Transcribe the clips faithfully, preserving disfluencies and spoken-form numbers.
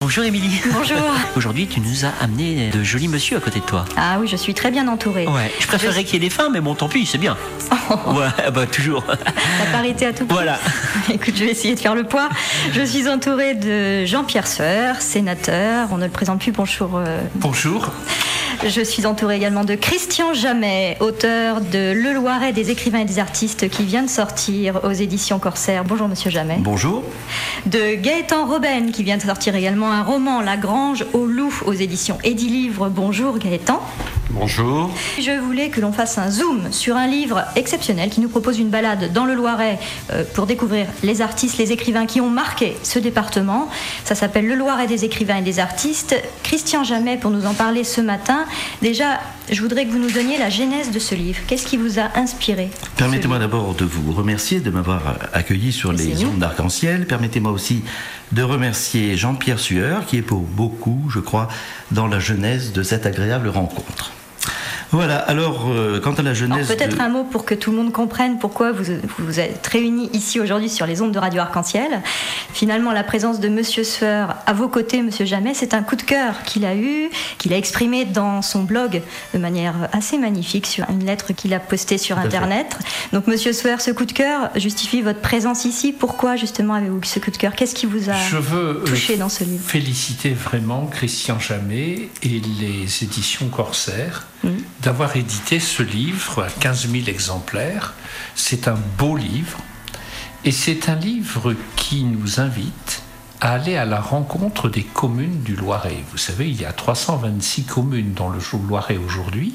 Bonjour Émilie. Bonjour. Aujourd'hui, tu nous as amené de jolis monsieur à côté de toi. Ah oui, je suis très bien entourée. Ouais, je préférerais je... qu'il y ait des femmes, mais bon, tant pis, c'est bien. Oh. Ouais, bah toujours. La parité à tout prix. Voilà. Écoute, je vais essayer de faire le poids. Je suis entourée de Jean-Pierre Sueur, sénateur. On ne le présente plus, bonjour. Euh... Bonjour. Je suis entourée également de Christian Jamet, auteur de Le Loiret des écrivains et des artistes qui vient de sortir aux éditions Corsair. Bonjour Monsieur Jamet. Bonjour. De Gaëtan Robben qui vient de sortir également un roman, La Grange au loup aux éditions Edilivre. Bonjour Gaëtan. Bonjour. Je voulais que l'on fasse un zoom sur un livre exceptionnel qui nous propose une balade dans le Loiret euh, pour découvrir les artistes, les écrivains qui ont marqué ce département. Ça s'appelle Le Loiret des écrivains et des artistes. Christian Jamet pour nous en parler ce matin. Déjà, je voudrais que vous nous donniez la genèse de ce livre. Qu'est-ce qui vous a inspiré ? Permettez-moi d'abord de vous remercier de m'avoir accueilli sur les ondes d'Arc-en-Ciel. Permettez-moi aussi de remercier Jean-Pierre Sueur, qui est pour beaucoup, je crois, dans la genèse de cette agréable rencontre. Voilà, alors, euh, quant à la genèse... Alors, peut-être de... un mot pour que tout le monde comprenne pourquoi vous vous êtes réunis ici aujourd'hui sur les ondes de Radio Arc-en-Ciel. Finalement, la présence de Monsieur Sueur à vos côtés, Monsieur Jamet, c'est un coup de cœur qu'il a eu, qu'il a exprimé dans son blog de manière assez magnifique, sur une lettre qu'il a postée sur Internet. Donc, Monsieur Sueur, ce coup de cœur justifie votre présence ici. Pourquoi, justement, avez-vous ce coup de cœur ? Qu'est-ce qui vous a Je veux touché dans ce livre ? Féliciter vraiment Christian Jamet et les éditions Corsair mmh. d'avoir édité ce livre à quinze mille exemplaires. C'est un beau livre et c'est un livre qui nous invite à aller à la rencontre des communes du Loiret. Vous savez, il y a trois cent vingt-six communes dans le Loiret aujourd'hui,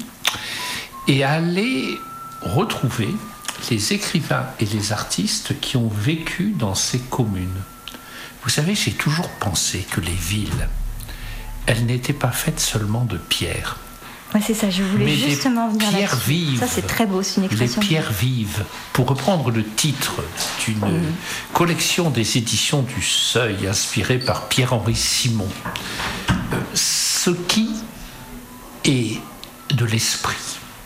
et à aller retrouver les écrivains et les artistes qui ont vécu dans ces communes. Vous savez, j'ai toujours pensé que les villes, elles n'étaient pas faites seulement de pierre. Oui, c'est ça, je voulais mais justement venir là-dessus. Pierres vives. Ça, c'est très beau, c'est une expression. Les pierres vives. Pour reprendre le titre d'une mmh. collection des éditions du Seuil, inspirée par Pierre-Henri Simon, euh, ce qui est de l'esprit,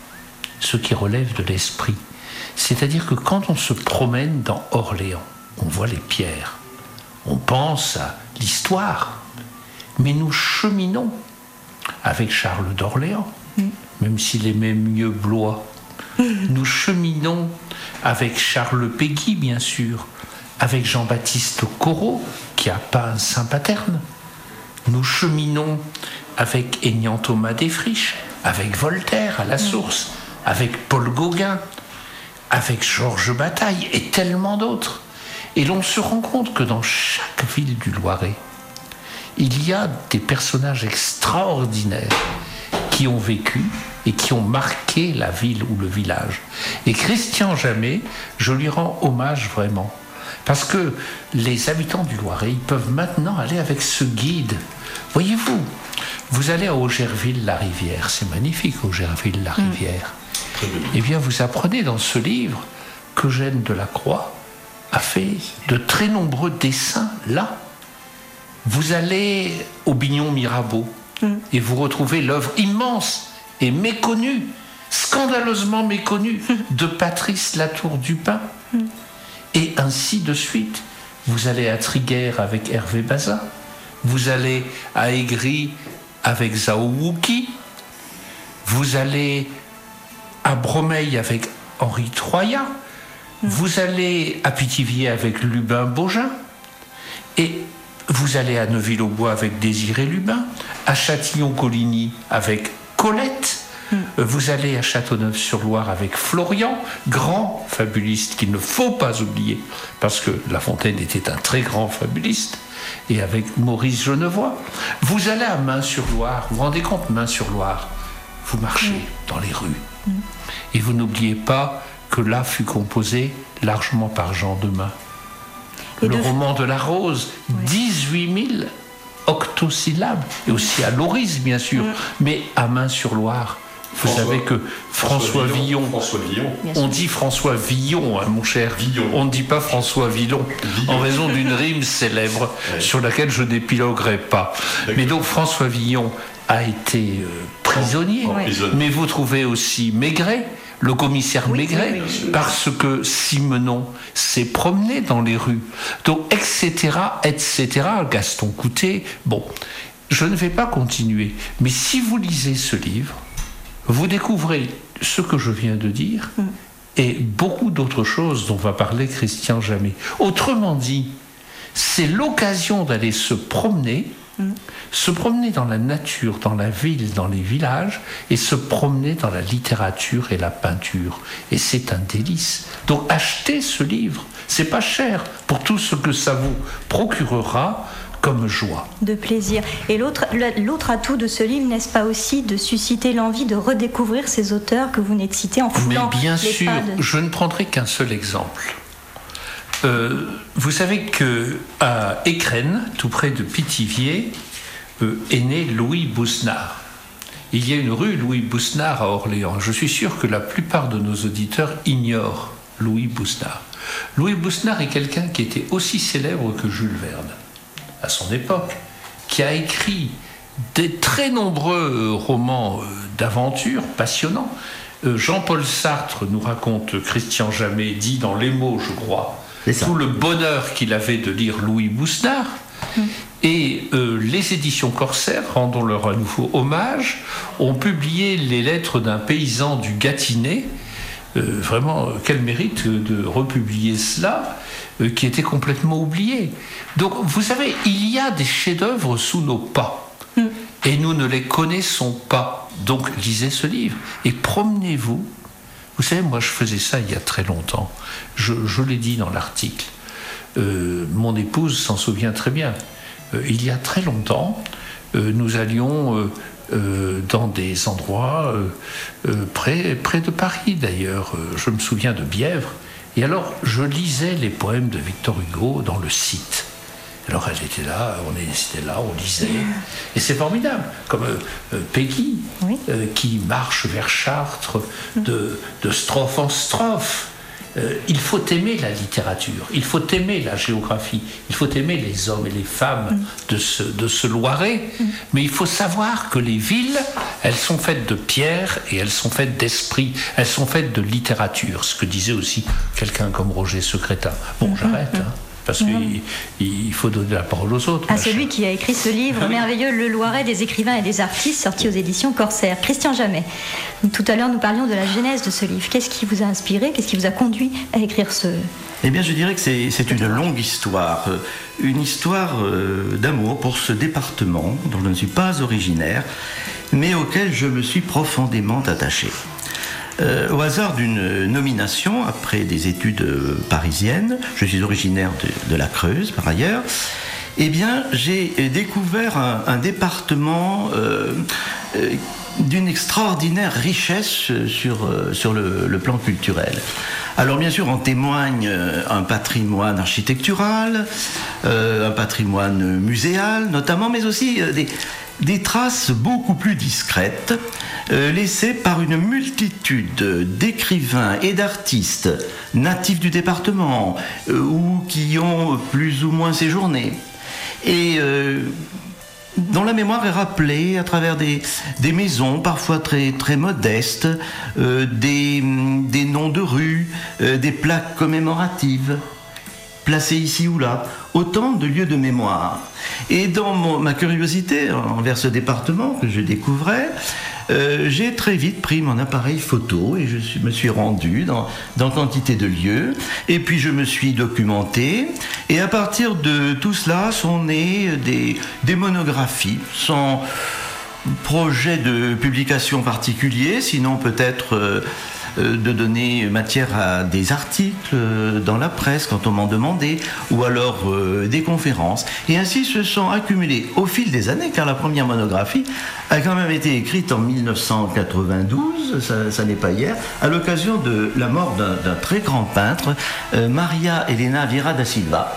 ce qui relève de l'esprit, c'est-à-dire que quand on se promène dans Orléans, on voit les pierres, on pense à l'histoire, mais nous cheminons avec Charles d'Orléans, mmh. même s'il aimait mieux Blois. Mmh. Nous cheminons avec Charles Péguy, bien sûr, avec Jean-Baptiste Corot, qui a peint Saint-Paterne. Nous cheminons avec Aignan Thomas Desfriches, avec Voltaire à la source, mmh. avec Paul Gauguin, avec Georges Bataille et tellement d'autres. Et l'on se rend compte que dans chaque ville du Loiret, il y a des personnages extraordinaires qui ont vécu et qui ont marqué la ville ou le village. Et Christian Jamet, je lui rends hommage vraiment. Parce que les habitants du Loiret, ils peuvent maintenant aller avec ce guide. Voyez-vous, vous allez à Augerville-la-Rivière, c'est magnifique Augerville-la-Rivière. Mmh. Eh bien, vous apprenez dans ce livre qu'Eugène Delacroix a fait de très nombreux dessins là. Vous allez au Bignon-Mirabeau mmh. et vous retrouvez l'œuvre immense et méconnue, scandaleusement méconnue, mmh. de Patrice Latour-du-Pin. Mmh. Et ainsi de suite. Vous allez à Triguères avec Hervé Bazin. Vous allez à Aigri avec Zhao Wuqi. Vous allez à Bromeil avec Henri Troyat. Mmh. Vous allez à Pithiviers avec Lubin Baugin. Et vous allez à Neuville-aux-Bois avec Désiré Lubin, à Châtillon-Coligny avec Colette, mm. vous allez à Châteauneuf-sur-Loire avec Florian, grand fabuliste qu'il ne faut pas oublier, parce que La Fontaine était un très grand fabuliste, et avec Maurice Genevoix. Vous allez à Main-sur-Loire, vous vous rendez compte, Main-sur-Loire, vous marchez mm. dans les rues, mm. et vous n'oubliez pas que là fut composé largement par Jean Demain. Et le de... roman de la Rose, ouais. dix-huit mille octosyllabes, et aussi à Lauris, bien sûr, mmh. mais à Main-sur-Loire. Vous François, savez que François, François Villon, François Villon, on dit François Villon, hein, mon cher, Villon. On ne dit pas François Villon, Villon. En raison d'une rime célèbre ouais. sur laquelle je n'épiloguerai pas. D'accord. Mais donc François Villon a été euh, prisonnier, ouais. mais vous trouvez aussi Maigret, le commissaire oui, Maigret, oui, oui, oui. parce que Simenon s'est promené dans les rues. Donc, et cetera, et cetera. Gaston Coutet. Bon, je ne vais pas continuer. Mais si vous lisez ce livre, vous découvrez ce que je viens de dire mm. et beaucoup d'autres choses dont va parler Christian Jamet. Autrement dit, c'est l'occasion d'aller se promener, mm. se promener dans la nature, dans la ville, dans les villages, et se promener dans la littérature et la peinture. Et c'est un délice. Donc achetez ce livre, c'est pas cher pour tout ce que ça vous procurera comme joie. De plaisir. Et l'autre, l'autre atout de ce livre, n'est-ce pas aussi de susciter l'envie de redécouvrir ces auteurs que vous venez de citer en foulant Mais bien les sûr, pas de... je ne prendrai qu'un seul exemple. Euh, vous savez qu'à Écrennes, tout près de Pithiviers, euh, est né Louis Bousnard. Il y a une rue Louis Bousnard à Orléans. Je suis sûr que la plupart de nos auditeurs ignorent Louis Bousnard. Louis Bousnard est quelqu'un qui était aussi célèbre que Jules Verne, à son époque, qui a écrit des très nombreux romans d'aventure passionnants. Jean-Paul Sartre nous raconte, Christian Jamet dit dans Les mots, je crois, tout le bonheur qu'il avait de lire Louis Bousnard. Mmh. Et euh, les éditions Corsair, rendons-leur à nouveau hommage, ont publié les lettres d'un paysan du Gâtinais. Euh, vraiment, quel mérite de republier cela, euh, qui était complètement oublié. Donc, vous savez, il y a des chefs-d'œuvre sous nos pas, mm. et nous ne les connaissons pas. Donc, lisez ce livre et promenez-vous. Vous savez, moi, je faisais ça il y a très longtemps. Je, je l'ai dit dans l'article. Euh, mon épouse s'en souvient très bien. Euh, il y a très longtemps, euh, nous allions... Euh, Euh, dans des endroits euh, euh, près, près de Paris d'ailleurs. Euh, je me souviens de Bièvre. Et alors, je lisais les poèmes de Victor Hugo dans le site. Alors, elle était là, on était là, on lisait. Et c'est formidable. Comme euh, euh, Peggy, oui. euh, qui marche vers Chartres de, de strophe en strophe. Euh, il faut aimer la littérature, il faut aimer la géographie, il faut aimer les hommes et les femmes mm. de, ce, de ce Loiret, mm. mais il faut savoir que les villes, elles sont faites de pierre et elles sont faites d'esprit, elles sont faites de littérature, ce que disait aussi quelqu'un comme Roger Secrétin. Bon, mm. j'arrête, hein, parce mm. qu'il il faut donner la parole aux autres. À celui qui a écrit ce livre merveilleux, Le Loiret des écrivains et des artistes, sorti aux éditions Corsair. Christian Jamet. Tout à l'heure, nous parlions de la genèse de ce livre. Qu'est-ce qui vous a inspiré? Qu'est-ce qui vous a conduit à écrire ce... Eh bien, je dirais que c'est, c'est une longue histoire. Une histoire euh, d'amour pour ce département dont je ne suis pas originaire, mais auquel je me suis profondément attaché. Euh, au hasard d'une nomination, après des études parisiennes, je suis originaire de, de la Creuse, par ailleurs, eh bien, j'ai découvert un, un département euh, euh, d'une extraordinaire richesse sur, sur le, le plan culturel. Alors bien sûr, en témoigne un patrimoine architectural, euh, un patrimoine muséal notamment, mais aussi des, des traces beaucoup plus discrètes euh, laissées par une multitude d'écrivains et d'artistes natifs du département euh, ou qui ont plus ou moins séjourné. Et euh, dont la mémoire est rappelée à travers des, des maisons parfois très, très modestes, euh, des, des noms de rues, euh, des plaques commémoratives placées ici ou là, autant de lieux de mémoire. Et dans mon, ma curiosité envers ce département que je découvrais, euh, j'ai très vite pris mon appareil photo et je suis, me suis rendu dans, dans quantité de lieux, et puis je me suis documenté, et à partir de tout cela sont nées des, des monographies, sans projet de publication particulier, sinon peut-être euh, de donner matière à des articles dans la presse quand on m'en demandait, ou alors euh, des conférences. Et ainsi se sont accumulés au fil des années, car la première monographie a quand même été écrite en dix-neuf cent quatre-vingt-douze, ça, ça n'est pas hier, à l'occasion de la mort d'un, d'un très grand peintre, euh, Maria Helena Vieira da Silva,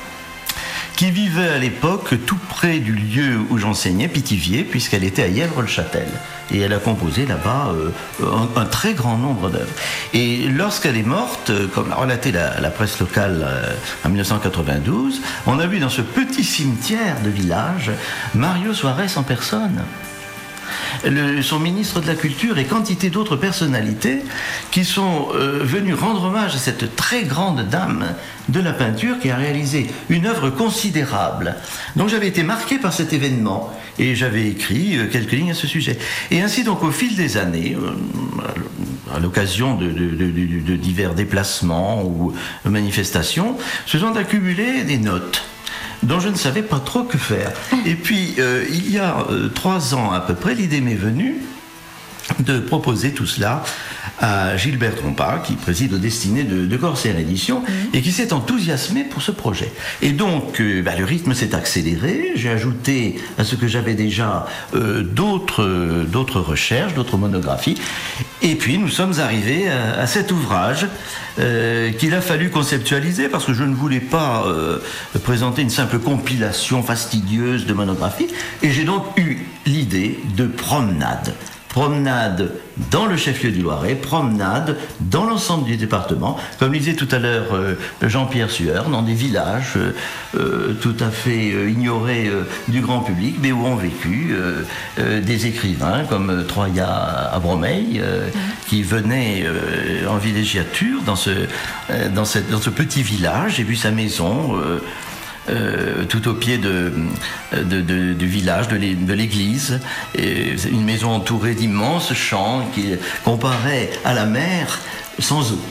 qui vivait à l'époque tout près du lieu où j'enseignais, Pithiviers, puisqu'elle était à Yèvre-le-Châtel. Et elle a composé là-bas euh, un, un très grand nombre d'œuvres. Et lorsqu'elle est morte, comme l'a relaté la, la presse locale euh, en dix-neuf cent quatre-vingt-douze, on a vu dans ce petit cimetière de village Mario Suarez en personne. le, son ministre de la Culture et quantité d'autres personnalités qui sont euh, venus rendre hommage à cette très grande dame de la peinture qui a réalisé une œuvre considérable. Donc j'avais été marqué par cet événement et j'avais écrit euh, quelques lignes à ce sujet. Et ainsi donc au fil des années, euh, à l'occasion de, de, de, de, de divers déplacements ou manifestations, se sont accumulées des notes dont je ne savais pas trop que faire. Et puis, euh, il y a euh, trois ans à peu près, l'idée m'est venue de proposer tout cela à Gilbert Trompa, qui préside aux destinées de, de Corsair Éditions, mmh. et qui s'est enthousiasmé pour ce projet. Et donc, euh, bah, le rythme s'est accéléré. J'ai ajouté à ce que j'avais déjà euh, d'autres, euh, d'autres recherches, d'autres monographies. Et puis, nous sommes arrivés à, à cet ouvrage euh, qu'il a fallu conceptualiser, parce que je ne voulais pas euh, présenter une simple compilation fastidieuse de monographies. Et j'ai donc eu l'idée de promenade. Promenade dans le chef-lieu du Loiret, promenade dans l'ensemble du département, comme le disait tout à l'heure euh, Jean-Pierre Sueur, dans des villages euh, euh, tout à fait euh, ignorés euh, du grand public, mais où ont vécu euh, euh, des écrivains comme euh, Troya à Bromeil, euh, mmh. qui venaient euh, en villégiature dans ce, euh, dans, cette, dans ce petit village. J'ai vu sa maison euh, Euh, tout au pied de, de, de, du village, de l'église. Et c'est une maison entourée d'immenses champs qui comparaient à la mer sans eau.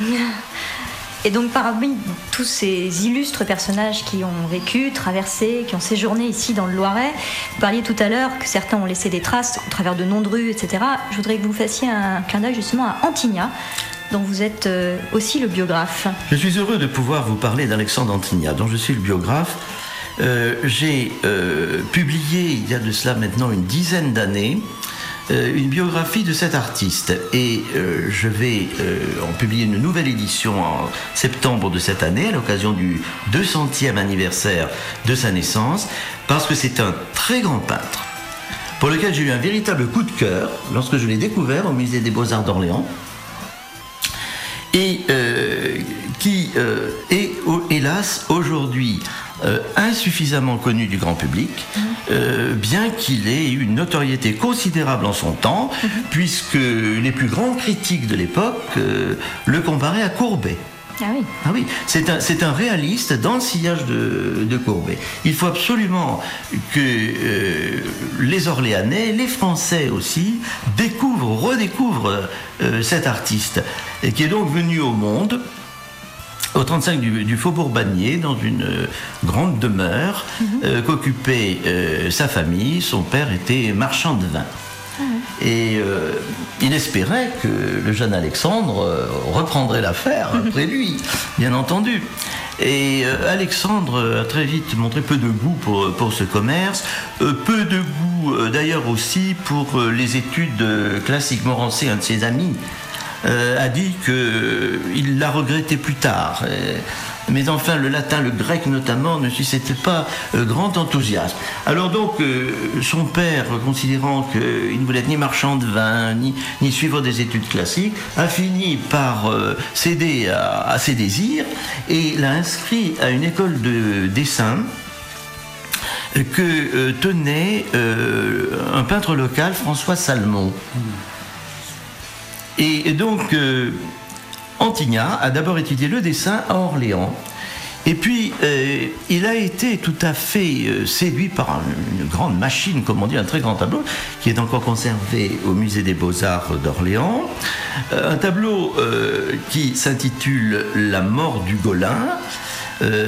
Et donc parmi tous ces illustres personnages qui ont vécu, traversé, qui ont séjourné ici dans le Loiret, vous parliez tout à l'heure que certains ont laissé des traces au travers de noms de rues, et cetera. Je voudrais que vous fassiez un clin d'œil justement à Antigna, dont vous êtes euh, aussi le biographe. Je suis heureux de pouvoir vous parler d'Alexandre Antigna, dont je suis le biographe. Euh, j'ai euh, publié, il y a de cela maintenant une dizaine d'années, euh, une biographie de cet artiste. Et euh, je vais euh, en publier une nouvelle édition en septembre de cette année, à l'occasion du deux centième anniversaire de sa naissance, parce que c'est un très grand peintre, pour lequel j'ai eu un véritable coup de cœur lorsque je l'ai découvert au Musée des Beaux-Arts d'Orléans, et euh, qui euh, est, hélas, aujourd'hui euh, insuffisamment connu du grand public, mmh. euh, bien qu'il ait eu une notoriété considérable en son temps, mmh. puisque les plus grands critiques de l'époque euh, le comparaient à Courbet. Ah oui, ah oui. C'est un, c'est un réaliste dans le sillage de, de Courbet. Il faut absolument que euh, les Orléanais, les Français aussi, découvrent, redécouvrent euh, cet artiste, et qui est donc venu au monde au trente-cinq du, du Faubourg Bagné, dans une euh, grande demeure mm-hmm. euh, qu'occupait euh, sa famille. Son père était marchand de vin. Et euh, il espérait que le jeune Alexandre euh, reprendrait l'affaire après lui, bien entendu. Et euh, Alexandre a très vite montré peu de goût pour, pour ce commerce, euh, peu de goût euh, d'ailleurs aussi pour euh, les études euh, classiques. Morancé, un de ses amis, euh, a dit qu'il l'a regretté plus tard. Et, mais enfin, le latin, le grec notamment, ne suscitait pas euh, grand enthousiasme. Alors donc, euh, son père, considérant qu'il ne voulait être ni marchand de vin, ni, ni suivre des études classiques, a fini par euh, céder à, à ses désirs et l'a inscrit à une école de dessin que euh, tenait euh, un peintre local, François Salmon. Et, et donc... Euh, Antigna a d'abord étudié le dessin à Orléans, et puis euh, il a été tout à fait euh, séduit par un, une grande machine, comme on dit, un très grand tableau, qui est encore conservé au Musée des Beaux-Arts d'Orléans, euh, un tableau euh, qui s'intitule « La mort du Golin euh, »,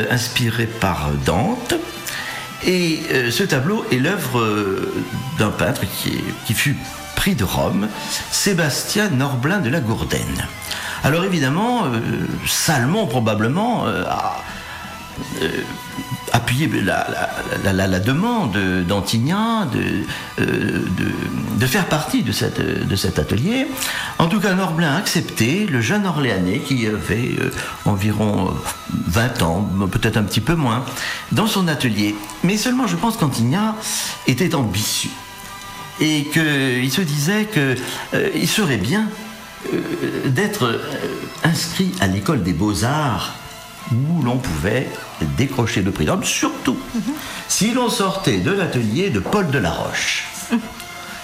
inspiré par Dante. Et euh, ce tableau est l'œuvre euh, d'un peintre qui, est, qui fut prix de Rome, Sébastien Norblin de la Gourdaine. Alors évidemment, euh, Salmon probablement euh, a euh, appuyé la, la, la, la demande d'Antigna de, euh, de, de faire partie de, cette, de cet atelier. En tout cas, Norblin a accepté, le jeune Orléanais qui avait euh, environ vingt ans, peut-être un petit peu moins, dans son atelier. Mais seulement, je pense qu'Antigna était ambitieux et qu'il se disait qu'il euh, serait bien Euh, d'être euh, inscrit à l'école des Beaux-Arts où l'on pouvait décrocher le prix d'Orbe, surtout mm-hmm. si l'on sortait de l'atelier de Paul Delaroche. Mm-hmm.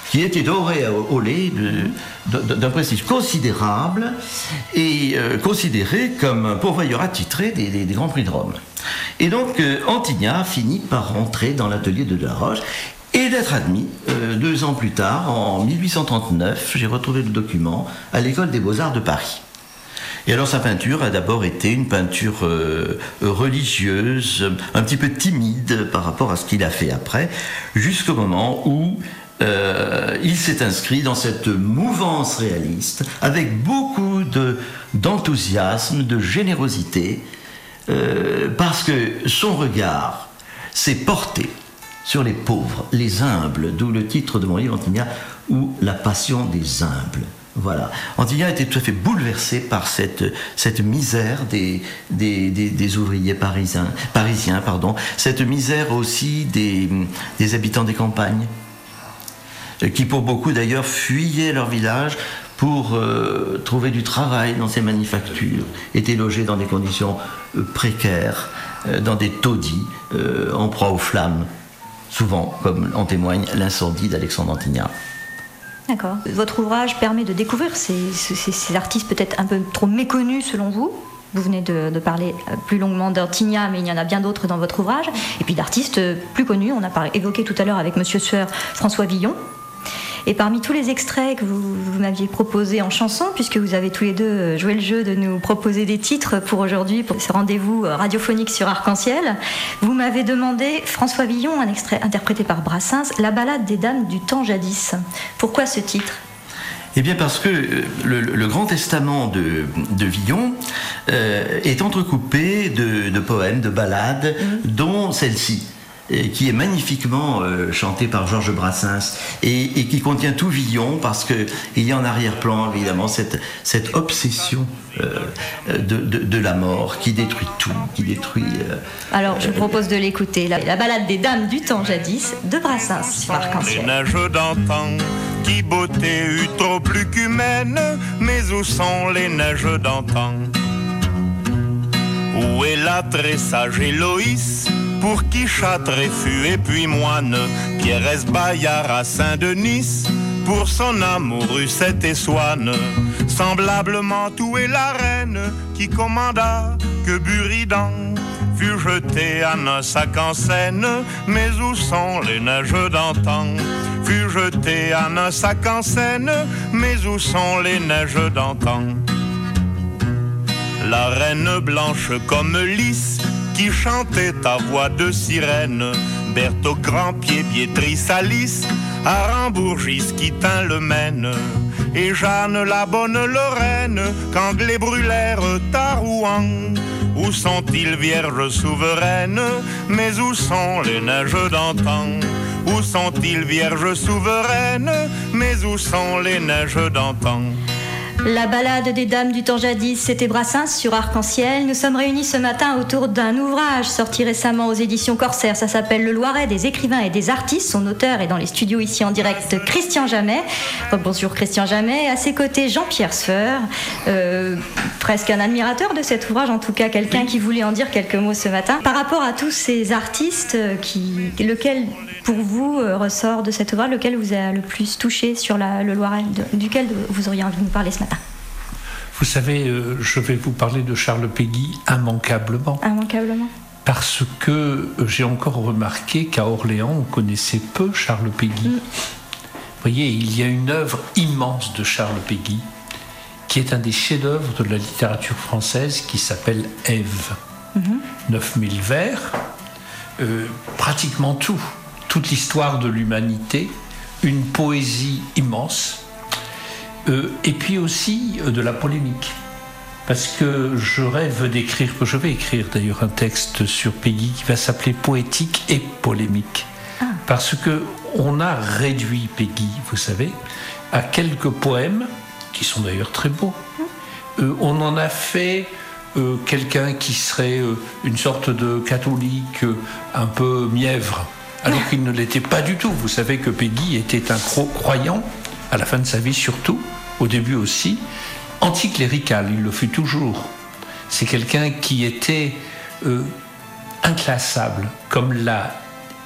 qui était auréolé d'un prestige considérable et euh, considéré comme un pourvoyeur attitré des, des, des Grands Prix de Rome. Et donc, euh, Antigna finit par rentrer dans l'atelier de Delaroche et d'être admis euh, deux ans plus tard, en mille huit cent trente-neuf, j'ai retrouvé le document, à l'École des Beaux-Arts de Paris. Et alors sa peinture a d'abord été une peinture euh, religieuse, un petit peu timide par rapport à ce qu'il a fait après, jusqu'au moment où euh, il s'est inscrit dans cette mouvance réaliste, avec beaucoup de, d'enthousiasme, de générosité, euh, parce que son regard s'est porté sur les pauvres, les humbles, d'où le titre de mon livre Antigna, ou la passion des humbles. Voilà. Antigna a été tout à fait bouleversé par cette, cette misère des, des, des, des ouvriers parisiens, parisiens pardon, cette misère aussi des, des habitants des campagnes, qui pour beaucoup d'ailleurs fuyaient leur village pour euh, trouver du travail dans ces manufactures, étaient logés dans des conditions euh, précaires, euh, dans des taudis, euh, en proie aux flammes, souvent, comme en témoigne l'incendie d'Alexandre Antigna. D'accord. Votre ouvrage permet de découvrir ces, ces, ces artistes peut-être un peu trop méconnus selon vous. Vous venez de, de parler plus longuement d'Antigna, mais il y en a bien d'autres dans votre ouvrage. Et puis d'artistes plus connus, on a parlé, évoqué tout à l'heure avec Monsieur Sueur, François Villon. Et parmi tous les extraits que vous, vous m'aviez proposés en chanson, puisque vous avez tous les deux joué le jeu de nous proposer des titres pour aujourd'hui, pour ce rendez-vous radiophonique sur Arc-en-Ciel, vous m'avez demandé, François Villon, un extrait interprété par Brassens, La balade des dames du temps jadis. Pourquoi ce titre ? Eh bien parce que le, le Grand Testament de, de Villon euh, est entrecoupé de, de poèmes, de ballades, mmh. dont celle-ci, qui est magnifiquement euh, chanté par Georges Brassens et, et qui contient tout Villon, parce qu'il y a en arrière-plan évidemment cette, cette obsession euh, de, de, de la mort qui détruit tout, qui détruit... Euh, Alors je vous propose de l'écouter, la, la balade des dames du temps jadis de Brassens sur Arc-en-Ciel. Les neiges d'antan, qui beauté eut trop plus qu'humaine, mais où sont les neiges d'antan? Où est la très sage Héloïse, pour qui Châtelet fut et puis moine, Pierrès Bayard à Saint-Denis, pour son amour Russette et Swann. Semblablement où est la reine, qui commanda que Buridan fut jeté à un sac en Seine, mais où sont les neiges d'antan? Fut jeté à un sac en Seine, mais où sont les neiges d'antan? La reine blanche comme lys, qui chantait à voix de sirène, Berthaud Grandpied, Biétrice Alice, à Rambourgis qui tint le Maine, et Jeanne la bonne Lorraine, qu'Anglais brûlèrent à Rouen. Où sont-ils, vierges souveraines? Mais où sont les neiges d'antan? Où sont-ils, vierges souveraines? Mais où sont les neiges d'antan? La balade des dames du temps jadis, c'était Brassens sur Arc-en-Ciel. Nous sommes réunis ce matin autour d'un ouvrage sorti récemment aux éditions Corsair. Ça s'appelle Le Loiret des écrivains et des artistes. Son auteur est dans les studios ici en direct, Christian Jamet. Oh, bonjour Christian Jamet. À ses côtés, Jean-Pierre Sueur, euh, presque un admirateur de cet ouvrage, en tout cas quelqu'un qui voulait en dire quelques mots ce matin. Par rapport à tous ces artistes, qui, lequel pour vous euh, ressort de cet ouvrage, lequel vous a le plus touché sur la, le Loiret, de, duquel vous auriez envie de nous parler ce matin? Vous savez, euh, je vais vous parler de Charles Péguy immanquablement. Immanquablement. Parce que j'ai encore remarqué qu'à Orléans, on connaissait peu Charles Péguy. Mm. Vous voyez, il y a une œuvre immense de Charles Péguy, qui est un des chefs-d'œuvre de la littérature française, qui s'appelle Ève. Mm-hmm. neuf mille vers, euh, pratiquement tout. Toute l'histoire de l'humanité, une poésie immense, euh, et puis aussi euh, de la polémique. Parce que je rêve d'écrire, je vais écrire d'ailleurs un texte sur Péguy qui va s'appeler Poétique et polémique. Ah. Parce qu'on a réduit Péguy, vous savez, à quelques poèmes, qui sont d'ailleurs très beaux. Mmh. Euh, on en a fait euh, quelqu'un qui serait euh, une sorte de catholique euh, un peu mièvre, alors qu'il ne l'était pas du tout. Vous savez que Péguy était un croyant, à la fin de sa vie surtout, au début aussi, anticlérical, il le fut toujours. C'est quelqu'un qui était euh, inclassable, comme l'a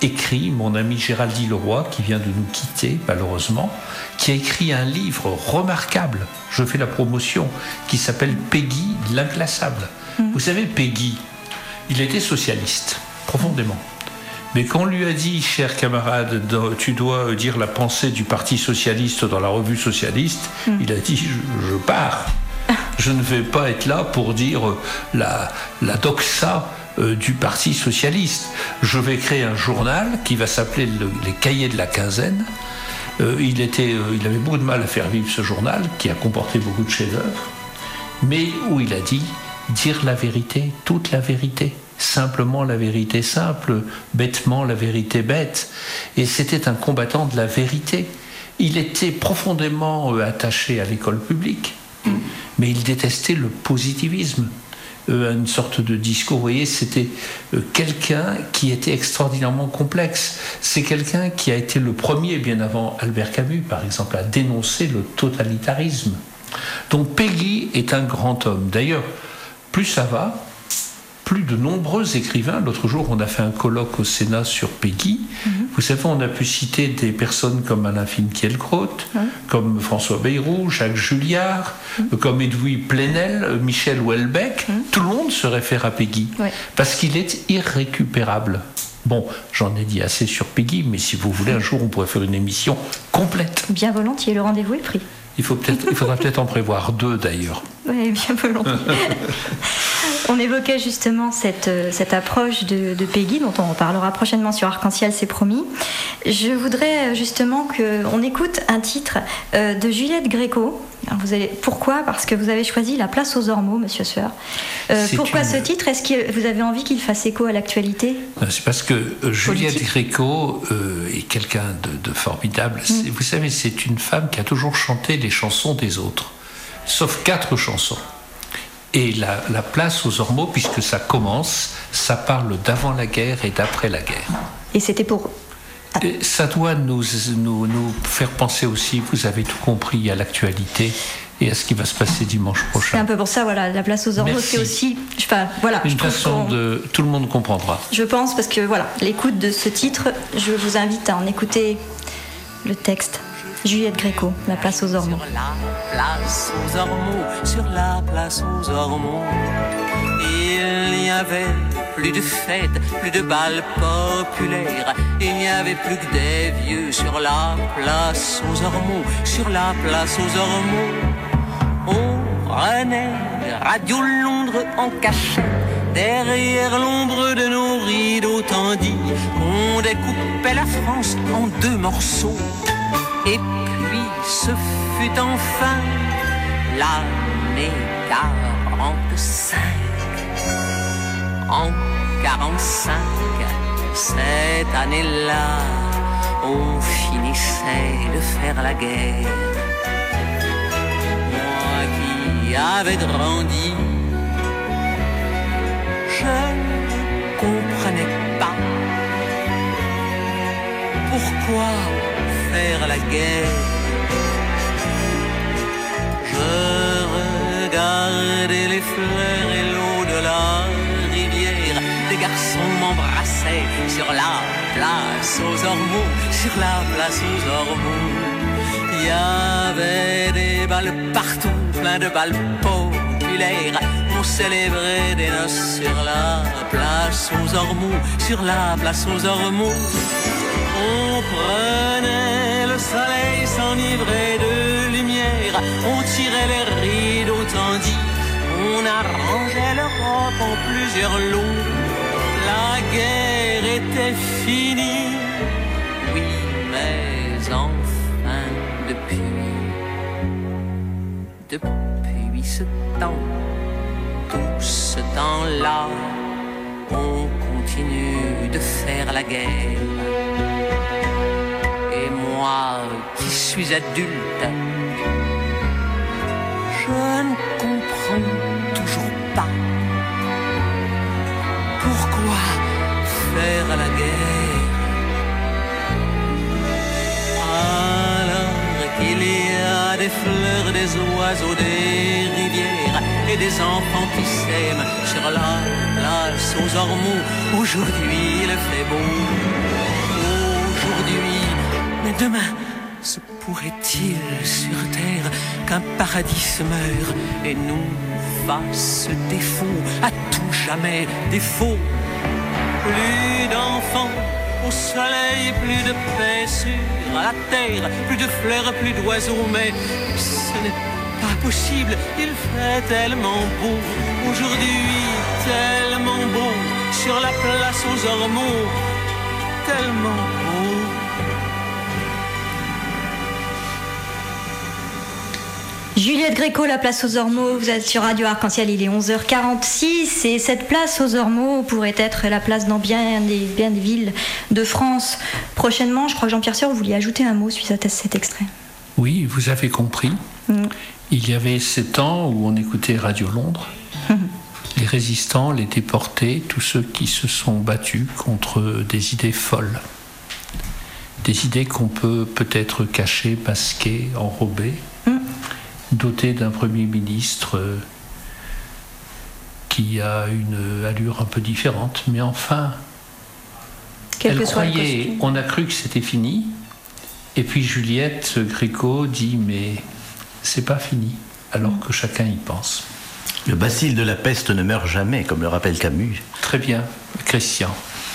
écrit, mon ami Géraldine Leroy, qui vient de nous quitter malheureusement, qui a écrit un livre remarquable, je fais la promotion, qui s'appelle Péguy, l'inclassable. Mmh. Vous savez, Péguy, il était socialiste, profondément. Mais quand on lui a dit, cher camarade, tu dois dire la pensée du Parti socialiste dans la revue socialiste, mmh. il a dit, je, je pars. Je ne vais pas être là pour dire la, la doxa euh, du Parti socialiste. Je vais créer un journal qui va s'appeler le, les Cahiers de la quinzaine. Euh, il, était, euh, il avait beaucoup de mal à faire vivre ce journal, qui a comporté beaucoup de chefs-d'œuvre, mais où il a dit dire la vérité, toute la vérité. Simplement la vérité simple, bêtement la vérité bête. Et c'était un combattant de la vérité. Il était profondément euh, attaché à l'école publique, mmh. mais il détestait le positivisme. Euh, une sorte de discours, vous voyez, c'était euh, quelqu'un qui était extraordinairement complexe. C'est quelqu'un qui a été le premier, bien avant Albert Camus, par exemple, à dénoncer le totalitarisme. Donc Péguy est un grand homme. D'ailleurs, plus ça va, plus de nombreux écrivains. L'autre jour, on a fait un colloque au Sénat sur Péguy. Mm-hmm. Vous savez, on a pu citer des personnes comme Alain Finkielkraut, mm-hmm. comme François Bayrou, Jacques Julliard, mm-hmm. comme Edoui Plenel, Michel Houellebecq. Mm-hmm. Tout le monde se réfère à Péguy, ouais. parce qu'il est irrécupérable. Bon, j'en ai dit assez sur Péguy, mais si vous voulez, un jour, on pourrait faire une émission complète. Bien volontiers, le rendez-vous est pris. Il, faut peut-être, il faudra peut-être en prévoir deux, d'ailleurs. Oui, bien volontiers. On évoquait justement cette, cette approche de, de Péguy, dont on reparlera prochainement sur Arc-en-Ciel, c'est promis. Je voudrais justement qu'on écoute un titre de Juliette Gréco. Alors vous allez, pourquoi ? Parce que vous avez choisi La place aux ormeaux, monsieur Sueur. Euh, pourquoi une... ce titre ? Est-ce que vous avez envie qu'il fasse écho à l'actualité ? C'est parce que euh, Juliette Gréco euh, est quelqu'un de, de formidable. Mm. Vous savez, c'est une femme qui a toujours chanté les chansons des autres, sauf quatre chansons. Et la, la place aux ormeaux, puisque ça commence, ça parle d'avant la guerre et d'après la guerre. Et c'était pour... Et ça doit nous, nous, nous faire penser aussi, vous avez tout compris, à l'actualité et à ce qui va se passer dimanche prochain. C'est un peu pour ça, voilà, la place aux ormeaux, c'est aussi... Enfin, voilà, une façon de... Tout le monde comprendra. Je pense, parce que voilà, l'écoute de ce titre, je vous invite à en écouter le texte. Juliette Gréco, La place aux ormeaux. Sur la place aux ormeaux, sur la place aux ormeaux, il n'y avait plus de fêtes, plus de balles populaires. Il n'y avait plus que des vieux sur la place aux ormeaux, sur la place aux ormeaux. On prenait Radio Londres en cachette, derrière l'ombre de nos rideaux, tandis qu'on découpait la France en deux morceaux. Et puis ce fut enfin l'année quarante-cinq. En quarante-cinq, cette année-là, on finissait de faire la guerre. Moi qui avais grandi, je ne comprenais pas pourquoi faire la guerre. Je regardais les fleurs et l'eau de la rivière. Des garçons m'embrassaient sur la place aux ormeaux, sur la place aux ormeaux. Il y avait des balles partout, plein de balles populaires. On célébrait des noces sur la place aux ormeaux, sur la place aux ormeaux. On prenait le soleil, s'enivrait de lumière. On tirait les rideaux tandis on arrangeait l'Europe en plusieurs lots. La guerre était finie, oui, mais enfin depuis, depuis ce temps, tout ce temps-là, on continue de faire la guerre. Et moi qui suis adulte, je ne comprends toujours pas pourquoi faire la guerre alors qu'il y a des fleurs, des oiseaux, des rivières et des enfants qui s'aiment sur la place aux ormeaux. Aujourd'hui il fait beau. Aujourd'hui, mais demain, se pourrait-il sur terre qu'un paradis se meure et nous fasse défaut, à tout jamais défaut? Plus d'enfants au soleil, plus de paix sur la terre, plus de fleurs, plus d'oiseaux, mais ce n'est pas possible, il fait tellement beau, aujourd'hui tellement beau, sur la place aux ormeaux, tellement beau. Juliette Gréco, la place aux Ormeaux, vous êtes sur Radio Arc-en-Ciel, il est onze heures quarante-six et cette place aux Ormeaux pourrait être la place dans bien des, bien des villes de France. Prochainement, je crois que Jean-Pierre Sueur, vous vouliez ajouter un mot suite à cet extrait. Oui, vous avez compris. Mmh. Il y avait sept ans où on écoutait Radio Londres. Mmh. Les résistants, les déportés, tous ceux qui se sont battus contre des idées folles. Des idées qu'on peut peut-être cacher, masquer, enrober. Mmh. Doté d'un Premier ministre qui a une allure un peu différente, mais enfin, Quel elle que soit croyait, on a cru que c'était fini, et puis Juliette Gréco dit mais c'est pas fini, alors que chacun y pense. Le bacille de la peste ne meurt jamais, comme le rappelle Camus. Très bien, Christian.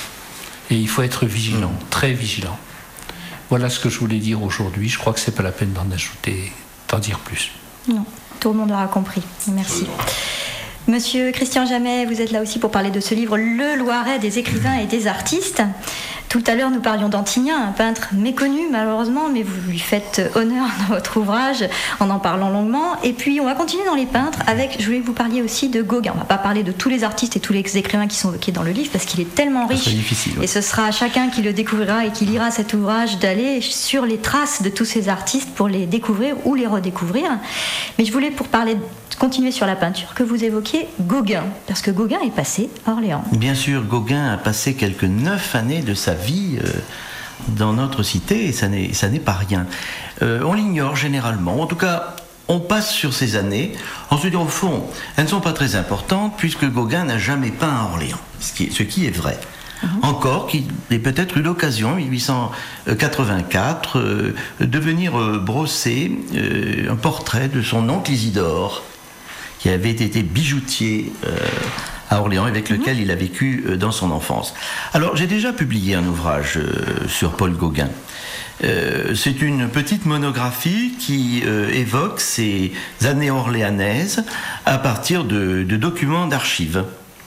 Et il faut être vigilant, mmh. très vigilant. Voilà ce que je voulais dire aujourd'hui. Je crois que c'est pas la peine d'en ajouter, d'en dire plus. Non, tout le monde l'aura compris. Merci. Monsieur Christian Jamet, vous êtes là aussi pour parler de ce livre, Le Loiret des écrivains et des artistes. Tout à l'heure, nous parlions d'Antignin, un peintre méconnu malheureusement, mais vous lui faites honneur dans votre ouvrage en en parlant longuement. Et puis, on va continuer dans les peintres avec, je voulais que vous parliez aussi de Gauguin. On ne va pas parler de tous les artistes et tous les écrivains qui sont évoqués dans le livre parce qu'il est tellement riche. C'est difficile, ouais. Et ce sera à chacun qui le découvrira et qui lira cet ouvrage d'aller sur les traces de tous ces artistes pour les découvrir ou les redécouvrir. Mais je voulais, pour parler, continuer sur la peinture, que vous évoquiez Gauguin, parce que Gauguin est passé à Orléans. Bien sûr, Gauguin a passé quelques neuf années de sa vie euh, dans notre cité, et ça n'est, ça n'est pas rien. Euh, on l'ignore généralement, en tout cas, on passe sur ces années, en se disant, au fond, elles ne sont pas très importantes, puisque Gauguin n'a jamais peint à Orléans, ce qui est, ce qui est vrai. Mmh. Encore qu'il ait peut-être eu l'occasion, en dix-huit cent quatre-vingt-quatre, euh, de venir euh, brosser euh, un portrait de son oncle Isidore, qui avait été bijoutier euh, à Orléans, avec lequel mmh. il a vécu euh, dans son enfance. Alors, j'ai déjà publié un ouvrage euh, sur Paul Gauguin. Euh, c'est une petite monographie qui euh, évoque ses années orléanaises à partir de, de documents d'archives.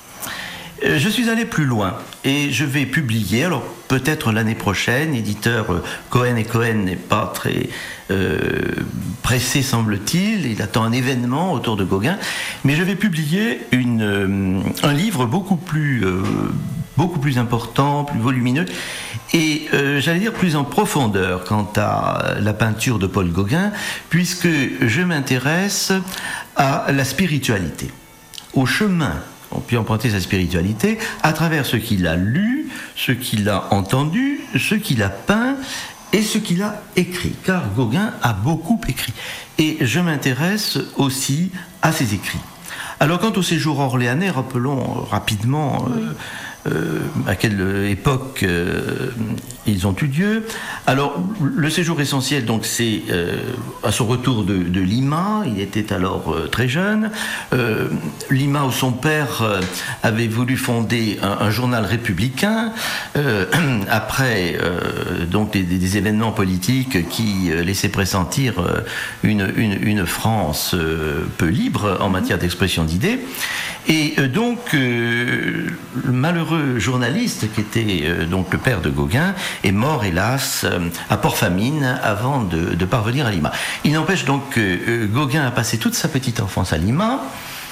Euh, je suis allé plus loin et je vais publier, alors peut-être l'année prochaine, éditeur euh, Cohen et Cohen n'est pas très euh, pressé semble-t-il, il attend un événement autour de Gauguin, mais je vais publier une, euh, un livre beaucoup plus, euh, beaucoup plus important, plus volumineux, et euh, j'allais dire plus en profondeur quant à la peinture de Paul Gauguin, puisque je m'intéresse à la spiritualité, au chemin. On peut emprunter sa spiritualité à travers ce qu'il a lu, ce qu'il a entendu, ce qu'il a peint et ce qu'il a écrit. Car Gauguin a beaucoup écrit. Et je m'intéresse aussi à ses écrits. Alors, quant au séjour orléanais, rappelons rapidement euh, euh, à quelle époque euh, ils ont eu lieu. Alors, le séjour essentiel, donc, c'est euh, à son retour de, de Lima. Il était alors euh, très jeune. Euh, Lima, où son père euh, avait voulu fonder un, un journal républicain. Euh, après, euh, donc, des, des événements politiques qui euh, laissaient pressentir euh, une, une, une France euh, peu libre en matière d'expression d'idées. Et euh, donc, euh, le malheureux journaliste, qui était euh, donc le père de Gauguin, est mort, hélas, euh, à Port-Famine avant de, de parvenir à Lima. Il n'empêche donc que euh, Gauguin a passé toute sa petite enfance à Lima.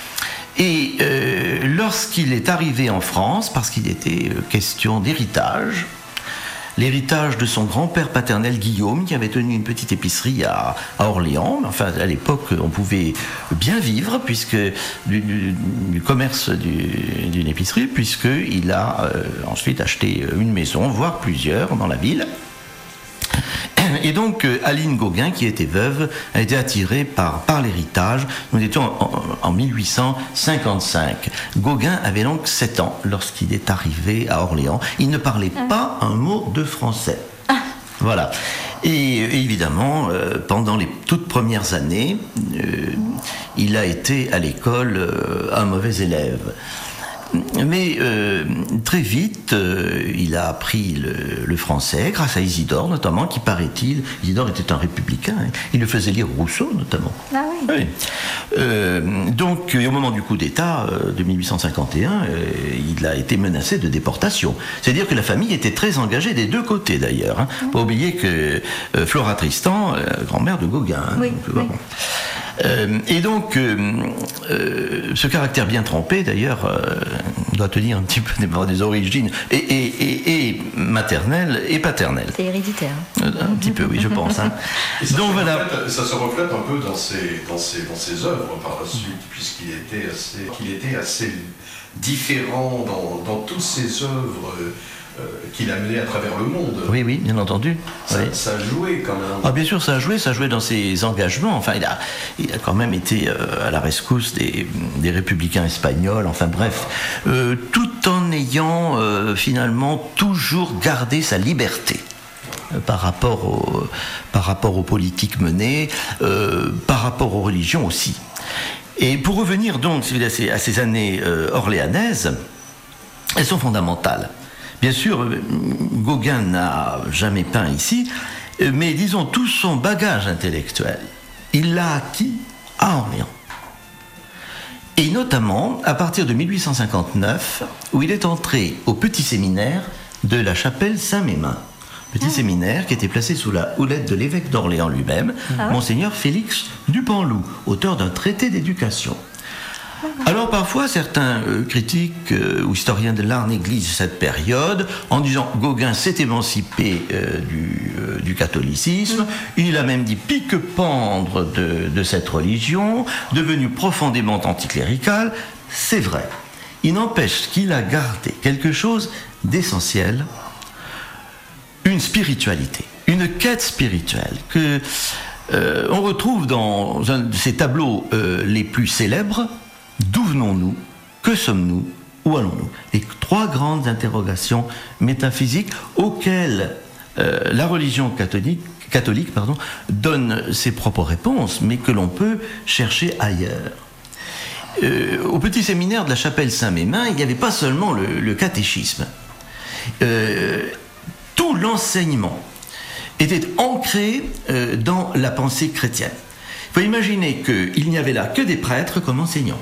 Et euh, lorsqu'il est arrivé en France, parce qu'il était euh, question d'héritage, l'héritage de son grand-père paternel Guillaume, qui avait tenu une petite épicerie à, à Orléans. Enfin, à l'époque, on pouvait bien vivre puisque du, du, du commerce du, d'une épicerie, puisqu'il a euh, ensuite acheté une maison, voire plusieurs, dans la ville. Et donc, Aline Gauguin, qui était veuve, a été attirée par, par l'héritage. Nous étions en, en, en mille huit cent cinquante-cinq. Gauguin avait donc sept ans lorsqu'il est arrivé à Orléans. Il ne parlait ah. pas un mot de français. Ah. Voilà. Et, et évidemment, euh, pendant les toutes premières années, euh, il a été à l'école euh, un mauvais élève. Mais euh, très vite, euh, il a appris le, le français, grâce à Isidore notamment, qui paraît-il, Isidore était un républicain, hein, il le faisait lire Rousseau notamment. Ah oui. oui. Euh, donc, au moment du coup d'État euh, de mille huit cent cinquante et un, euh, il a été menacé de déportation. C'est-à-dire que la famille était très engagée des deux côtés d'ailleurs. Hein. Mmh. Pas oublier que euh, Flora Tristan, euh, grand-mère de Gauguin. Hein, oui, donc, oui. Bon. Euh, et donc, euh, euh, ce caractère bien trempé, d'ailleurs, euh, doit tenir un petit peu des, des origines et, et, et, et maternelles et paternelles. C'est héréditaire. Euh, un petit peu, oui, je pense. Hein. Ça, donc se voilà. reflète, ça se reflète un peu dans ses, dans ses, dans ses œuvres par la suite, puisqu'il était assez, qu'il était assez différent dans, dans toutes ses œuvres. Euh, qu'il a mené à travers le monde. Oui, oui, bien entendu. Ça, oui. ça a joué quand même. Ah, bien sûr, ça a joué, ça a joué dans ses engagements. Enfin, il a, il a quand même été euh, à la rescousse des, des républicains espagnols. Enfin, bref, euh, tout en ayant euh, finalement toujours gardé sa liberté. Euh, par rapport, au, par rapport aux politiques menées, euh, par rapport aux religions aussi. Et pour revenir donc à ces, à ces années euh, orléanaises, elles sont fondamentales. Bien sûr, Gauguin n'a jamais peint ici, mais disons tout son bagage intellectuel, il l'a acquis à Orléans. Et notamment à partir de mille huit cent cinquante-neuf, où il est entré au petit séminaire de la chapelle Saint-Mémin. Petit ah. séminaire qui était placé sous la houlette de l'évêque d'Orléans lui-même, ah. Monseigneur Félix Dupanloup, auteur d'un traité d'éducation. Alors parfois certains euh, critiques euh, ou historiens de l'art négligent cette période en disant Gauguin s'est émancipé euh, du, euh, du catholicisme, il a même dit pique-pendre de, de cette religion, devenu profondément anticlérical. C'est vrai. Il n'empêche qu'il a gardé quelque chose d'essentiel, une spiritualité, une quête spirituelle que euh, on retrouve dans un de ses tableaux euh, les plus célèbres. D'où venons-nous? Que sommes-nous? Où allons-nous? Les trois grandes interrogations métaphysiques auxquelles euh, la religion catholique, catholique pardon, donne ses propres réponses, mais que l'on peut chercher ailleurs. Euh, au petit séminaire de la chapelle Saint-Mémin, il n'y avait pas seulement le, le catéchisme. Euh, tout l'enseignement était ancré euh, dans la pensée chrétienne. Il faut imaginer qu'il n'y avait là que des prêtres comme enseignants.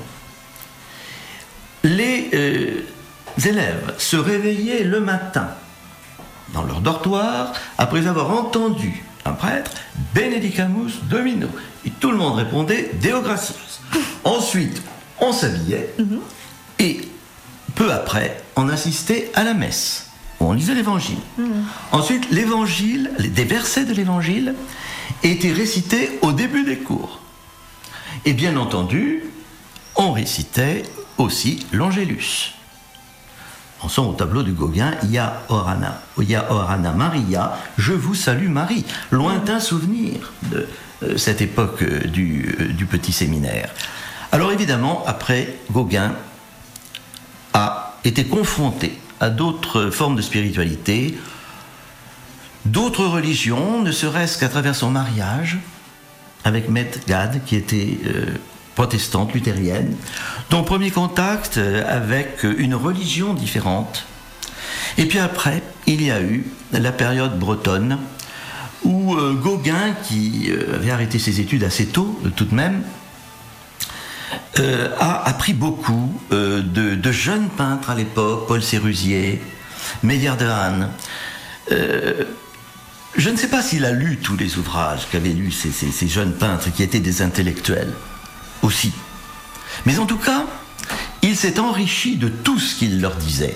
Les euh, élèves se réveillaient le matin dans leur dortoir après avoir entendu un prêtre « Benedicamus Domino ». Et tout le monde répondait « Deo gratias ». Ensuite, on s'habillait mm-hmm. et peu après, on assistait à la messe où on lisait l'évangile. Mm-hmm. Ensuite, l'évangile, des versets de l'évangile étaient récités au début des cours. Et bien entendu, on récitait aussi l'Angélus. Pensons au tableau de Gauguin, Ya Orana, Ya Orana Maria, je vous salue Marie. Lointain souvenir de euh, cette époque euh, du, euh, du petit séminaire. Alors évidemment, après, Gauguin a été confronté à d'autres formes de spiritualité, d'autres religions, ne serait-ce qu'à travers son mariage avec Mette Gade, qui était euh, protestante, luthérienne, dont premier contact euh, avec une religion différente. Et puis après, il y a eu la période bretonne, où euh, Gauguin, qui euh, avait arrêté ses études assez tôt, euh, tout de même, euh, a appris beaucoup euh, de, de jeunes peintres à l'époque, Paul Sérusier, Meyer de Haan. Euh, Je ne sais pas s'il a lu tous les ouvrages qu'avaient lus ces, ces, ces jeunes peintres qui étaient des intellectuels aussi. Mais en tout cas, il s'est enrichi de tout ce qu'il leur disait.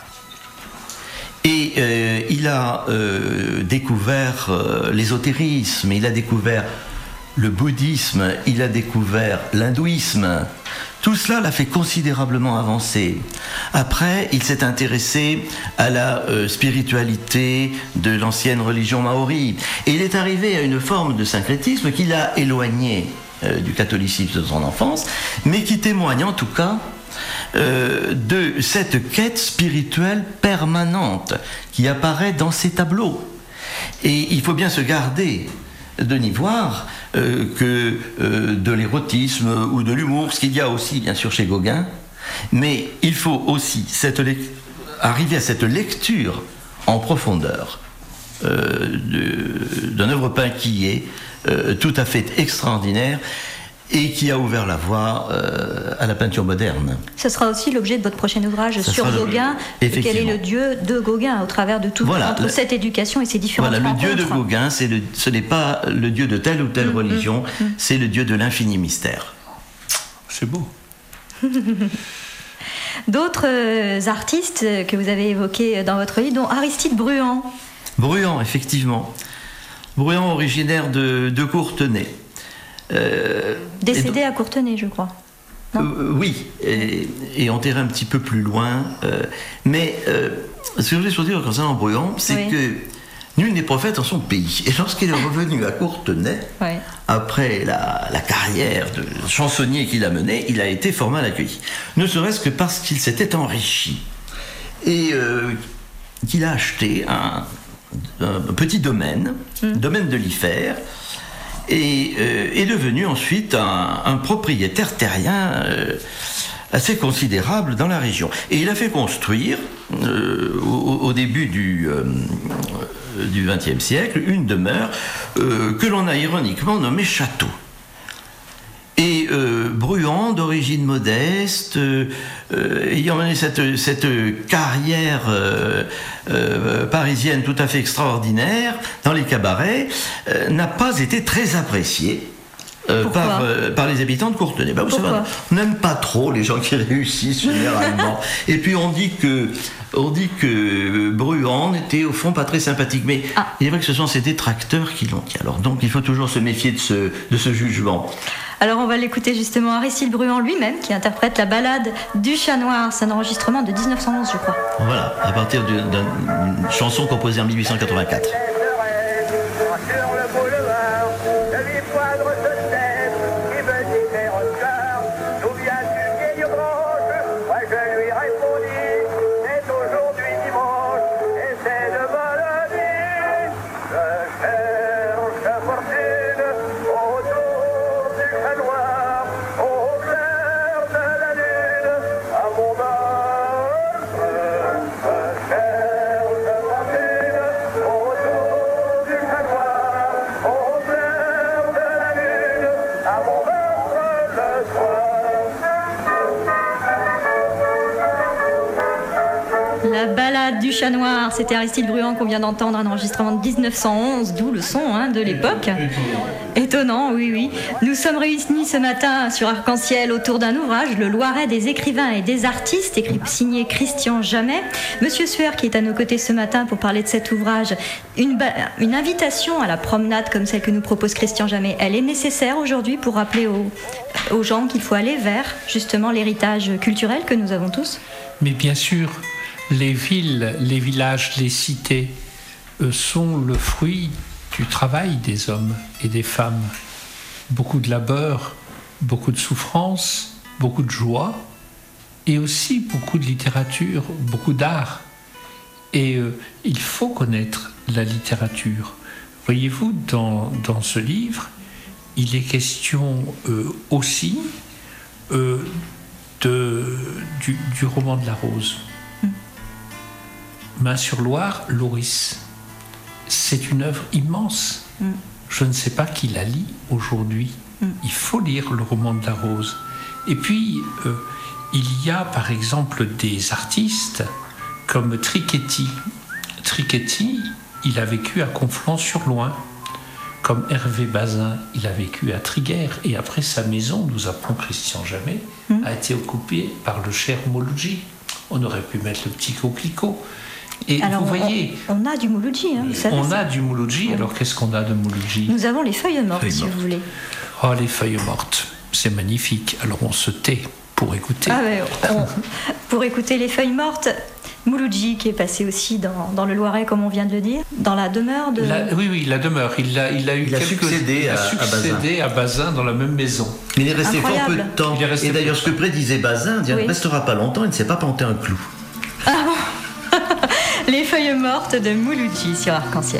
Et euh, il a euh, découvert euh, l'ésotérisme, il a découvert le bouddhisme, il a découvert l'hindouisme, Tout cela l'a fait considérablement avancer. Après, il s'est intéressé à la euh, spiritualité de l'ancienne religion maori. Et il est arrivé à une forme de syncrétisme qui l'a éloigné euh, du catholicisme de son enfance, mais qui témoigne en tout cas euh, de cette quête spirituelle permanente qui apparaît dans ses tableaux. Et il faut bien se garder de n'y voir euh, que euh, de l'érotisme ou de l'humour, ce qu'il y a aussi bien sûr chez Gauguin, mais il faut aussi cette le- arriver à cette lecture en profondeur euh, de, d'un œuvre peint qui est euh, tout à fait extraordinaire et qui a ouvert la voie euh, à la peinture moderne. Ce sera aussi l'objet de votre prochain ouvrage Ça sur sera le- Gauguin. Effectivement. Quel est le dieu de Gauguin au travers de toute Voilà, entre le- cette éducation et ces différentes Voilà, le rencontres. dieu de Gauguin, c'est le, ce n'est pas le dieu de telle ou telle Mm, religion, mm, mm. c'est le dieu de l'infini mystère. C'est beau. D'autres euh, artistes que vous avez évoqués dans votre livre, dont Aristide Bruand. Bruand, effectivement. Bruand, originaire de, de Courtenay. Euh, Décédé et à Courtenay, je crois. donc- euh, oui, et, et enterré un petit peu plus loin. euh, mais euh, ce que je voulais surtout dire concernant Bruand, c'est Oui. que nul n'est prophète en son pays. Et lorsqu'il est revenu à Courtenay, Ouais. après la, la carrière de chansonnier qu'il a menée, il a été fort mal accueilli. Ne serait-ce que parce qu'il s'était enrichi et euh, qu'il a acheté un, un petit domaine, Mm. domaine de l'Ifer, et euh, est devenu ensuite un, un propriétaire terrien euh, assez considérable dans la région. Et il a fait construire, euh, au, au début du, euh, du vingtième siècle, une demeure euh, que l'on a ironiquement nommée château. Et euh, Bruand, d'origine modeste, euh, euh, ayant mené cette, cette carrière euh, euh, parisienne tout à fait extraordinaire dans les cabarets, euh, n'a pas été très apprécié euh, Pourquoi par, euh, par les habitants de Courtenay. Bah, vous savez, Pourquoi on n'aime pas trop les gens qui réussissent généralement. Et puis on dit que, on dit que Bruand n'était au fond pas très sympathique. Mais Ah. il est vrai que ce sont ses détracteurs qui l'ont dit. Alors donc il faut toujours se méfier de ce, de ce jugement. Alors on va l'écouter justement Aristide Bruand lui-même qui interprète la ballade du chat noir. C'est un enregistrement de dix-neuf cent onze, je crois. Voilà, à partir d'une d'une chanson composée en mille huit cent quatre-vingt-quatre. Sur le boulevard, de lui poindre ce tête qui me dit tes regards. Souviens-tu, vieille branche? Moi je lui répondis, c'est aujourd'hui dimanche et c'est de bonne nuit. Je cherche fortune autour du chat noir, au clair de la lune, à mon bord. Je cherche fortune autour du chat noir, au clair de la lune, à mon bord le soir. La ballade du chat noir, c'était Aristide Bruand qu'on vient d'entendre, un enregistrement de dix-neuf cent onze, d'où le son hein, de l'époque. Étonnant, oui, oui. Nous sommes réunis ce matin sur Arc-en-Ciel autour d'un ouvrage, Le Loiret des écrivains et des artistes, écrit signé Christian Jamet. Monsieur Sueur qui est à nos côtés ce matin pour parler de cet ouvrage, une, ba- une invitation à la promenade comme celle que nous propose Christian Jamet, elle est nécessaire aujourd'hui pour rappeler aux, aux gens qu'il faut aller vers justement l'héritage culturel que nous avons tous. Mais bien sûr, les villes, les villages, les cités euh, sont le fruit du travail des hommes et des femmes. Beaucoup de labeur, beaucoup de souffrance, beaucoup de joie, et aussi beaucoup de littérature, beaucoup d'art. Et euh, il faut connaître la littérature. Voyez-vous, dans, dans ce livre, il est question euh, aussi euh, de, du, du roman de la Rose. Main sur Loire, Lauris. C'est une œuvre immense. Mm. Je ne sais pas qui la lit aujourd'hui. Mm. Il faut lire le roman de la Rose. Et puis, euh, il y a par exemple des artistes comme Trichetti. Trichetti, il a vécu à Conflans-sur-Loing. Comme Hervé Bazin, il a vécu à Triguères. Et après, sa maison, nous apprend Christian Jamet, Mm. a été occupée par le cher Mouloudji. On aurait pu mettre le petit coquelicot. Et Alors, vous on- voyez, on, a du Mouloudji, hein, vous savez. on ça. a du Mouloudji. Alors qu'est-ce qu'on a de Mouloudji? Nous avons les feuilles mortes, Feuilles si mortes. vous voulez. Oh, les feuilles mortes, c'est magnifique. Alors on se tait. pour écouter. Ah ouais, on- pour écouter Les Feuilles Mortes, Mouloudji, qui est passé aussi dans, dans le Loiret, comme on vient de le dire, dans la demeure de... La- oui, oui, la demeure. Il a, il a eu Il a quelques- succédé il a à- à succédé à Bazin dans la même maison. Il est resté fort peu de Incroyable. temps. Il est resté Et d'ailleurs, peu ce de que prédisait Bazin, il Oui. ne restera pas longtemps, il ne s'est pas planté un clou. Les Feuilles Mortes de Mouloudji sur Arc-en-Ciel.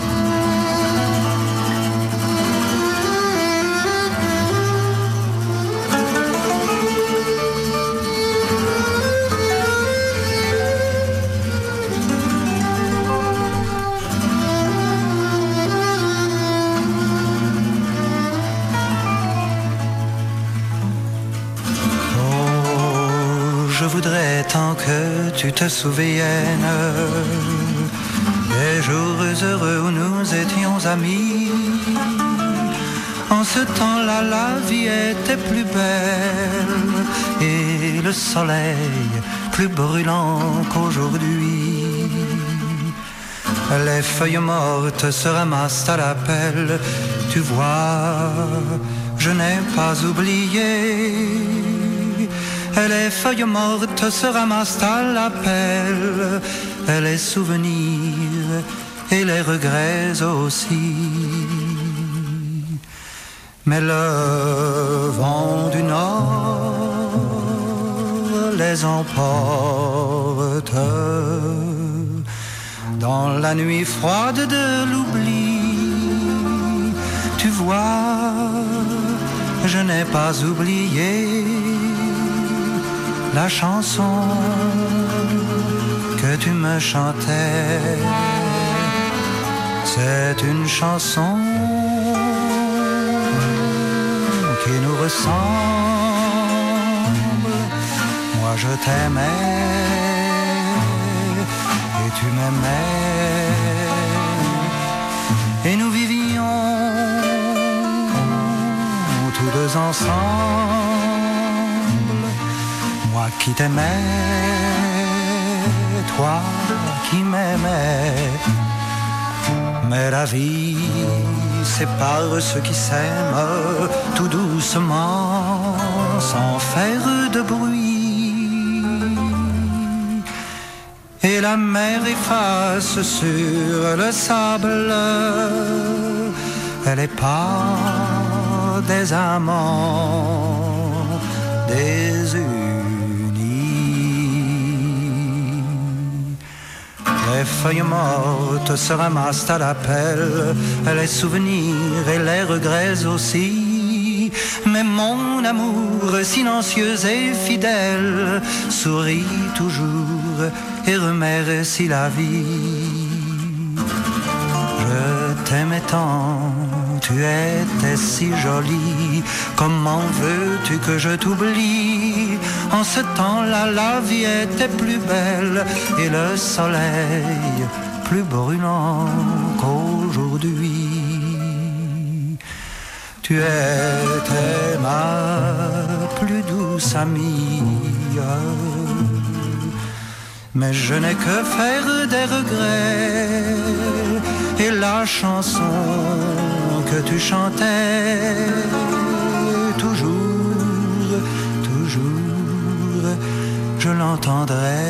Oh, je voudrais tant que tu te souviennes des jours heureux où nous étions amis. En ce temps-là, la vie était plus belle et le soleil plus brûlant qu'aujourd'hui. Les feuilles mortes se ramassent à la pelle. Tu vois, je n'ai pas oublié. Les feuilles mortes se ramassent à la pelle. Les souvenirs et les regrets aussi. Mais le vent du nord les emporte dans la nuit froide de l'oubli. Tu vois, je n'ai pas oublié la chanson que tu me chantais. C'est une chanson qui nous ressemble. Moi je t'aimais et tu m'aimais, et nous vivions tous deux ensemble. Moi qui t'aimais, toi qui m'aimais. Mais la vie sépare ceux qui s'aiment tout doucement, sans faire de bruit. Et la mer efface sur le sable les pas des amants désunis. Les feuilles mortes se ramassent à la pelle, les souvenirs et les regrets aussi. Mais mon amour silencieux et fidèle sourit toujours et remercie la vie. Je t'aimais tant, tu étais si jolie. Comment veux-tu que je t'oublie? En ce temps-là, la vie était plus belle et le soleil plus brûlant qu'aujourd'hui. Tu étais ma plus douce amie, mais je n'ai que faire des regrets. Et la chanson que tu chantais, toujours, toujours, je l'entendrai.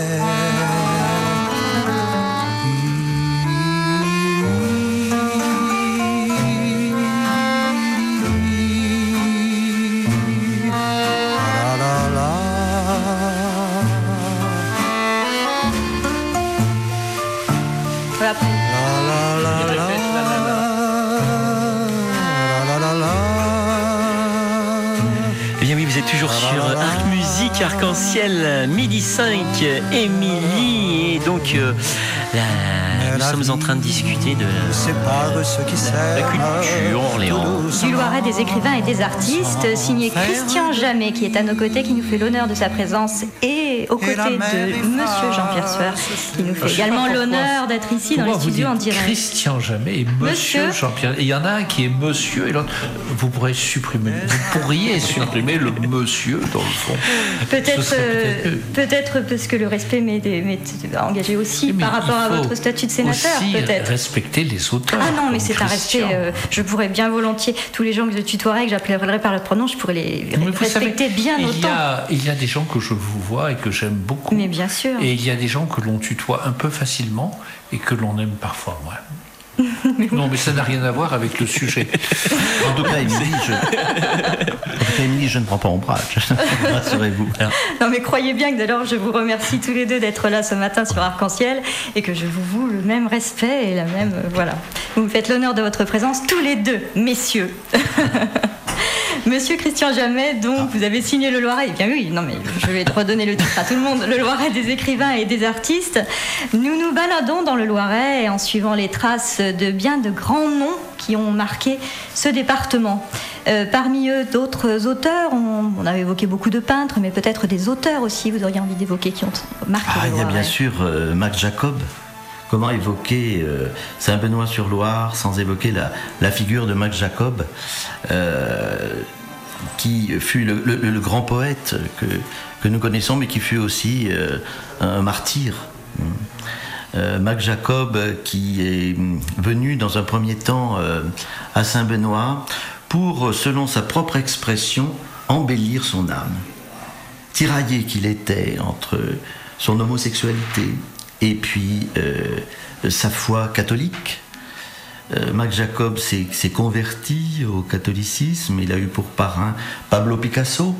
Eh bien oui, vous êtes toujours sur Arc Musique, Arc-en-Ciel, midi cinq, Émilie. Et donc, euh, la- nous sommes en train de discuter de la culture Orléans. Du Loiret des écrivains et des artistes, signé Christian Jamet, qui est à nos côtés, qui nous fait l'honneur de sa présence, et aux côtés de Monsieur Jean-Pierre Sueur, qui nous fait Je sais également pas pourquoi- l'honneur d'être ici dans les Pourquoi vous studios en dites direct. Christian Jamet et Monsieur, Monsieur. Jean-Pierre. Et il y en a un qui est Monsieur et l'autre. Vous pourrez supprimer. Vous pourriez supprimer le Monsieur dans le fond. Ce Peut-être serait euh, peut-être mieux. peut-être parce que le respect m'est m'est engagé aussi Mais par rapport à votre statut de sénateur, aussi peut-être. Respecter les auteurs. Ah non, mais comme c'est un respect. Christian. Euh, je pourrais bien volontiers, tous les gens que je tutoierais, que j'appellerais par leur pronom, je pourrais les Mais vous respecter savez, bien il autant. Y a, il y a des gens que je vous vois et que j'aime beaucoup. Mais bien sûr. Et il y a des gens que l'on tutoie un peu facilement et que l'on aime parfois moins. mais non, mais ça n'a rien à voir avec le sujet. En tout cas, Émilie, je... En tout cas, Émilie, je ne prends pas ombrage. Rassurez-vous. Non, mais croyez bien que d'ailleurs, je vous remercie tous les deux d'être là ce matin sur Arc-en-Ciel et que je vous voue le même respect et la même. Euh, voilà. Vous me faites l'honneur de votre présence, tous les deux, messieurs. Monsieur Christian Jamet, donc vous avez signé le Loiret. Eh bien oui, non mais je vais redonner le titre à tout le monde. Le Loiret des écrivains et des artistes. Nous nous baladons dans le Loiret en suivant les traces de bien de grands noms qui ont marqué ce département. Euh, parmi eux, d'autres auteurs. On, on avait évoqué beaucoup de peintres, mais peut-être des auteurs aussi. Vous auriez envie d'évoquer qui ont marqué ah, le il y a Loiret. bien sûr euh, Max Jacob. Comment évoquer euh, Saint-Benoît-sur-Loire sans évoquer la, la figure de Max Jacob, euh, qui fut le, le, le grand poète que, que nous connaissons, mais qui fut aussi euh, un martyr. Euh, Max Jacob, qui est venu dans un premier temps euh, à Saint-Benoît pour, selon sa propre expression, embellir son âme. Tiraillé qu'il était entre son homosexualité et puis euh, sa foi catholique. Euh, Max Jacob s'est, s'est converti au catholicisme, il a eu pour parrain Pablo Picasso,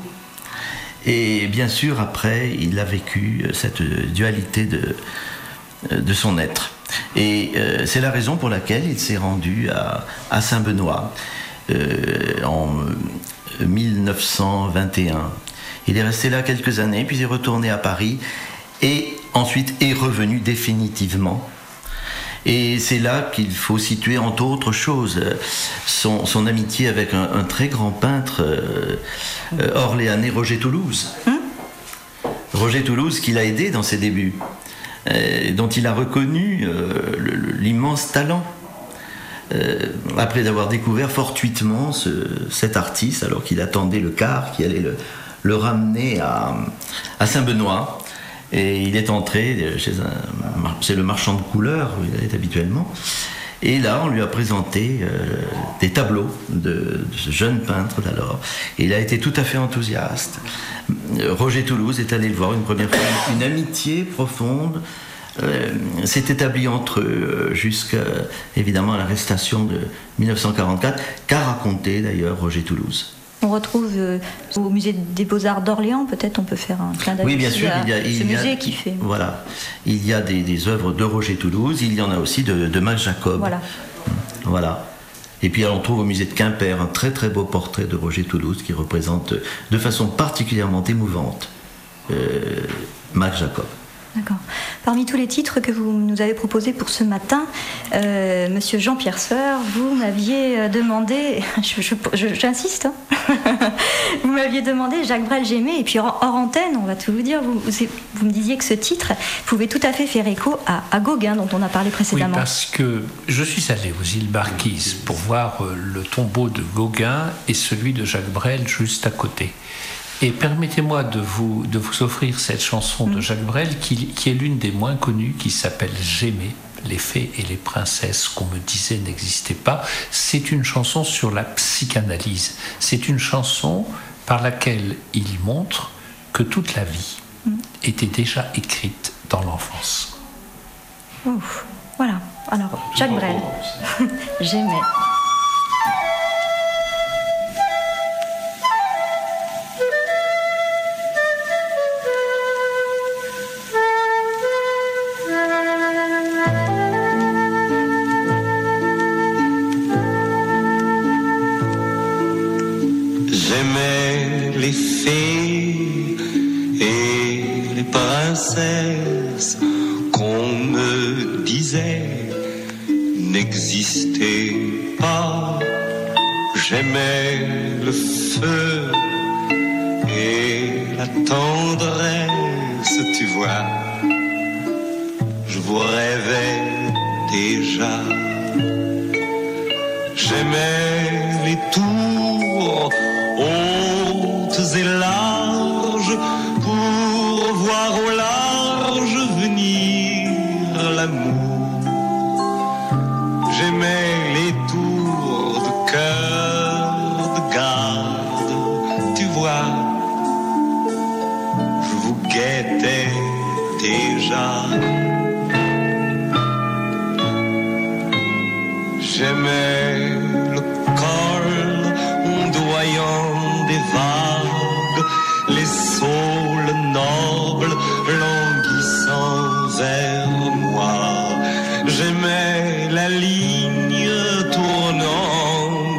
et bien sûr après il a vécu cette dualité de, de son être. Et euh, c'est la raison pour laquelle il s'est rendu à, à Saint-Benoît euh, en mille neuf cent vingt et un. Il est resté là quelques années, puis il est retourné à Paris, et ensuite est revenu définitivement. Et c'est là qu'il faut situer, entre autres choses, son, son amitié avec un, un très grand peintre euh, euh, orléanais, Roger Toulouse. Hum? Roger Toulouse, qui l'a aidé dans ses débuts, euh, dont il a reconnu euh, le, le, l'immense talent. Euh, après avoir découvert fortuitement ce, cet artiste, alors qu'il attendait le car qui allait le, le ramener à, à Saint-Benoît. Et il est entré chez un, c'est le marchand de couleurs où il est habituellement. Et là, on lui a présenté euh, des tableaux de, de ce jeune peintre d'alors. Et il a été tout à fait enthousiaste. Roger Toulouse est allé le voir une première fois. Une amitié profonde euh, s'est établie entre eux jusqu'à, évidemment, à l'arrestation de mille neuf cent quarante-quatre, qu'a raconté d'ailleurs Roger Toulouse. On retrouve euh, au musée des Beaux-Arts d'Orléans, peut-être on peut faire un clin d'œil. Oui, bien sûr, il y a, il ce y a, musée qui fait. Voilà, il y a des, des œuvres de Roger Toulouse, il y en a aussi de, de Max Jacob. Voilà. Voilà. Et puis on trouve au musée de Quimper un très très beau portrait de Roger Toulouse qui représente de façon particulièrement émouvante euh, Max Jacob. D'accord. Parmi tous les titres que vous nous avez proposés pour ce matin, euh, Monsieur Jean-Pierre Sueur, vous m'aviez demandé, je, je, je, j'insiste, hein vous m'aviez demandé Jacques Brel, j'aimais, et puis hors, hors antenne, on va tout vous dire, vous, vous me disiez que ce titre pouvait tout à fait faire écho à, à Gauguin, dont on a parlé précédemment. Oui, parce que je suis allé aux îles Marquises pour voir le tombeau de Gauguin et celui de Jacques Brel juste à côté. Et permettez-moi de vous, de vous offrir cette chanson de Jacques Brel qui, qui est l'une des moins connues, qui s'appelle « J'aimais ». Les fées et les princesses qu'on me disait n'existaient pas. C'est une chanson sur la psychanalyse. C'est une chanson par laquelle il montre que toute la vie était déjà écrite dans l'enfance. Ouf, voilà. Alors, Jacques Brel, « J'aimais ». J'aimais les fées et les princesses qu'on me disait n'existaient pas. J'aimais le feu et la tendresse, tu vois. Je vous rêvais déjà. J'aimais les tours hautes et larges pour voir au large venir l'amour.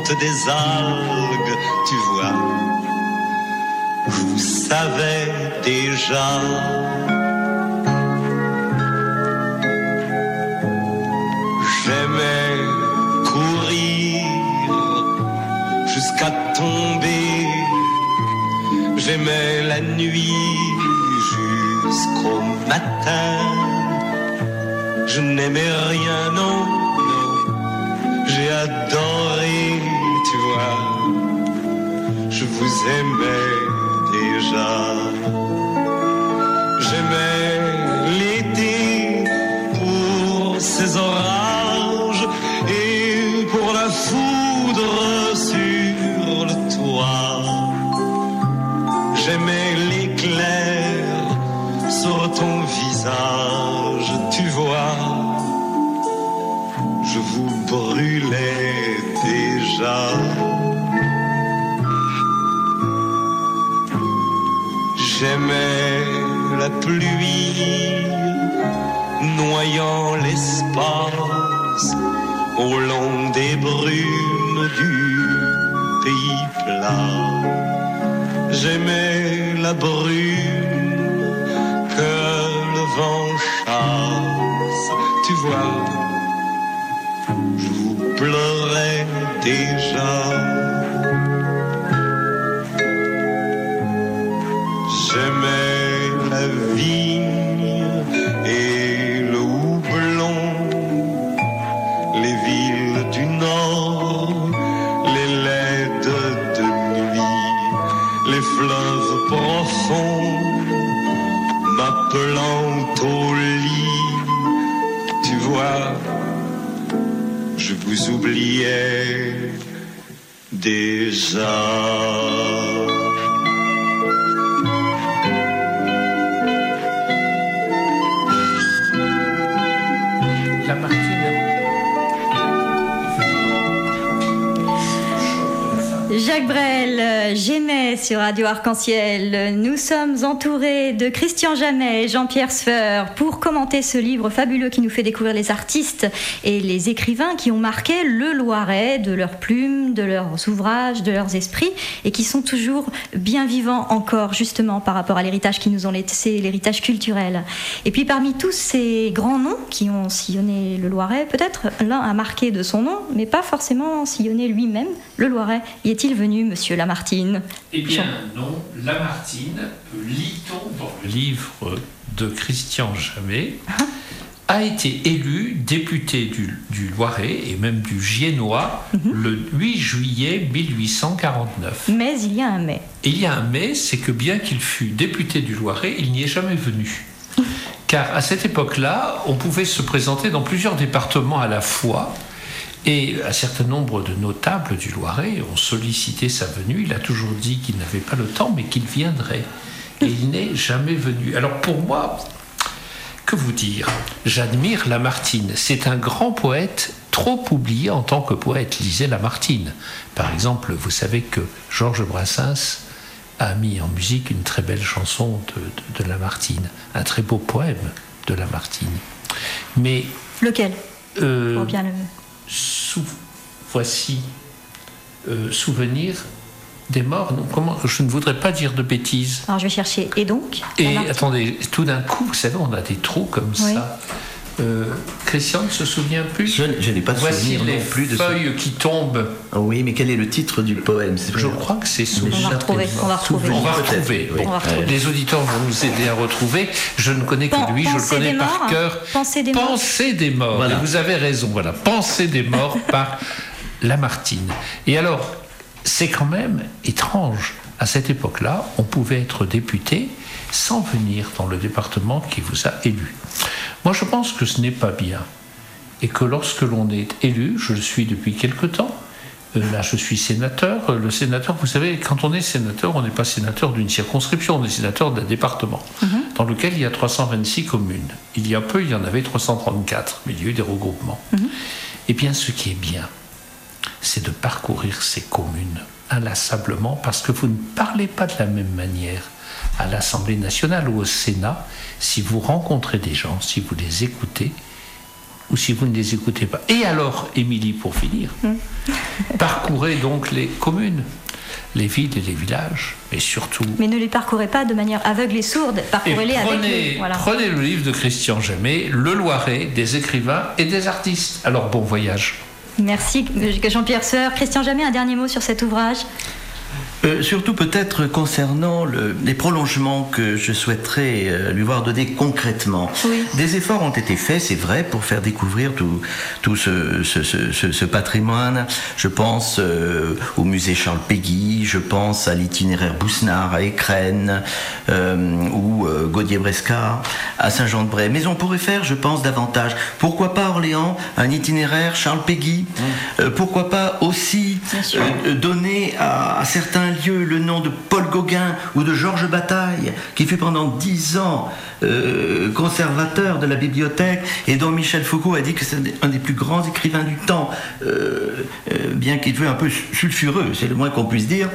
honte des algues, tu vois. Vous savez déjà. J'aimais courir jusqu'à tomber. J'aimais la nuit jusqu'au matin. Je n'aimais rien, non, non. J'ai adoré, tu vois. Je vous aimais déjà. J'aimais l'été pour ses orages et pour la foudre sur le toit. J'aimais l'éclair sur ton visage, tu vois. Je vous brûlais déjà. J'aimais la pluie noyant l'espace au long des brumes du pays plat. J'aimais la brume que le vent chasse, tu vois. Je vous pleurais déjà. J'aimais la vigne et le houblon, les villes du Nord, les laides de nuit, les fleuves profonds, m'appelant au lit, tu vois, je vous oubliais déjà. Jacques Brel, J'aimais sur Radio Arc-en-Ciel. Nous sommes entourés de Christian Jamet et Jean-Pierre Sfeur pour commenter ce livre fabuleux qui nous fait découvrir les artistes et les écrivains qui ont marqué le Loiret de leurs plumes, de leurs ouvrages, de leurs esprits et qui sont toujours bien vivants encore justement par rapport à l'héritage qu'ils nous ont laissé, l'héritage culturel. Et puis parmi tous ces grands noms qui ont sillonné le Loiret, peut-être l'un a marqué de son nom, mais pas forcément sillonné lui-même le Loiret. Y est-il venu, monsieur Lamartine? Eh bien non, Lamartine, lit-on dans le livre de Christian Jamet, a été élu député du, du Loiret et même du Giennois mm-hmm. le huit juillet mille huit cent quarante-neuf. Mais il y a un mais. Il y a un mais, c'est que bien qu'il fût député du Loiret, il n'y est jamais venu. Car à cette époque-là, on pouvait se présenter dans plusieurs départements à la fois. Et un certain nombre de notables du Loiret ont sollicité sa venue. Il a toujours dit qu'il n'avait pas le temps, mais qu'il viendrait. Et il n'est jamais venu. Alors pour moi, que vous dire? J'admire Lamartine. C'est un grand poète, trop oublié en tant que poète. Lisez Lamartine. Par exemple, vous savez que Georges Brassens a mis en musique une très belle chanson de, de, de Lamartine. Un très beau poème de Lamartine. Mais... Lequel euh, Pour bien le... Sou... Voici euh, souvenir des morts. Non, comment... Je ne voudrais pas dire de bêtises. Alors je vais chercher. Et donc Et attendez, tout d'un coup, vous savez, on a des trous comme oui. ça. Euh, Christian ne se souvient plus. Je, je n'ai pas de Voici souvenir les non plus de feuilles ce... qui tombent. Oh oui, mais quel est le titre du poème? Je crois que c'est Souvenir. On va retrouver. On va retrouver. On va retrouver. Oui. Bon, on va retrouver. Les auditeurs vont nous aider à retrouver. Je ne connais que lui, je le connais par morts, cœur. Pensée des morts. Pensée des morts. Voilà. Et vous avez raison. Voilà. Pensée des morts par Lamartine. Et alors, c'est quand même étrange. À cette époque-là, on pouvait être député sans venir dans le département qui vous a élu. Moi, je pense que ce n'est pas bien. Et que lorsque l'on est élu, je le suis depuis quelque temps, euh, là je suis sénateur, le sénateur, vous savez, quand on est sénateur, on n'est pas sénateur d'une circonscription, on est sénateur d'un département, mm-hmm. dans lequel il y a trois cent vingt-six communes. Il y a peu, il y en avait trois cent trente-quatre, mais il y a eu des regroupements. Mm-hmm. Eh bien, ce qui est bien, c'est de parcourir ces communes inlassablement, parce que vous ne parlez pas de la même manière à l'Assemblée nationale ou au Sénat. Si vous rencontrez des gens, si vous les écoutez, ou si vous ne les écoutez pas. Et alors, Émilie, pour finir, mmh. parcourez donc les communes, les villes et les villages, et surtout... Mais ne les parcourez pas de manière aveugle et sourde, parcourez-les et prenez, avec eux. Voilà. Prenez le livre de Christian Jamet, Le Loiret des écrivains et des artistes. Alors, bon voyage. Merci Jean-Pierre Sueur. Christian Jamet, un dernier mot sur cet ouvrage ? Euh, surtout peut-être concernant le, les prolongements que je souhaiterais euh, lui voir donner concrètement. Oui. Des efforts ont été faits, c'est vrai, pour faire découvrir tout, tout ce, ce, ce, ce, ce patrimoine. Je pense euh, au musée Charles Péguy, je pense à l'itinéraire Bousnard à Écrennes, euh, ou euh, Gaudier-Bresca à Saint-Jean-de-Bray. Mais on pourrait faire, je pense, davantage. Pourquoi pas Orléans, un itinéraire Charles Péguy mmh. euh, Pourquoi pas aussi euh, donner à, à certains lieu le nom de Paul Gauguin ou de Georges Bataille, qui fut pendant dix ans euh, conservateur de la bibliothèque et dont Michel Foucault a dit que c'est un des plus grands écrivains du temps, euh, euh, bien qu'il fût un peu sulfureux, c'est le moins qu'on puisse dire.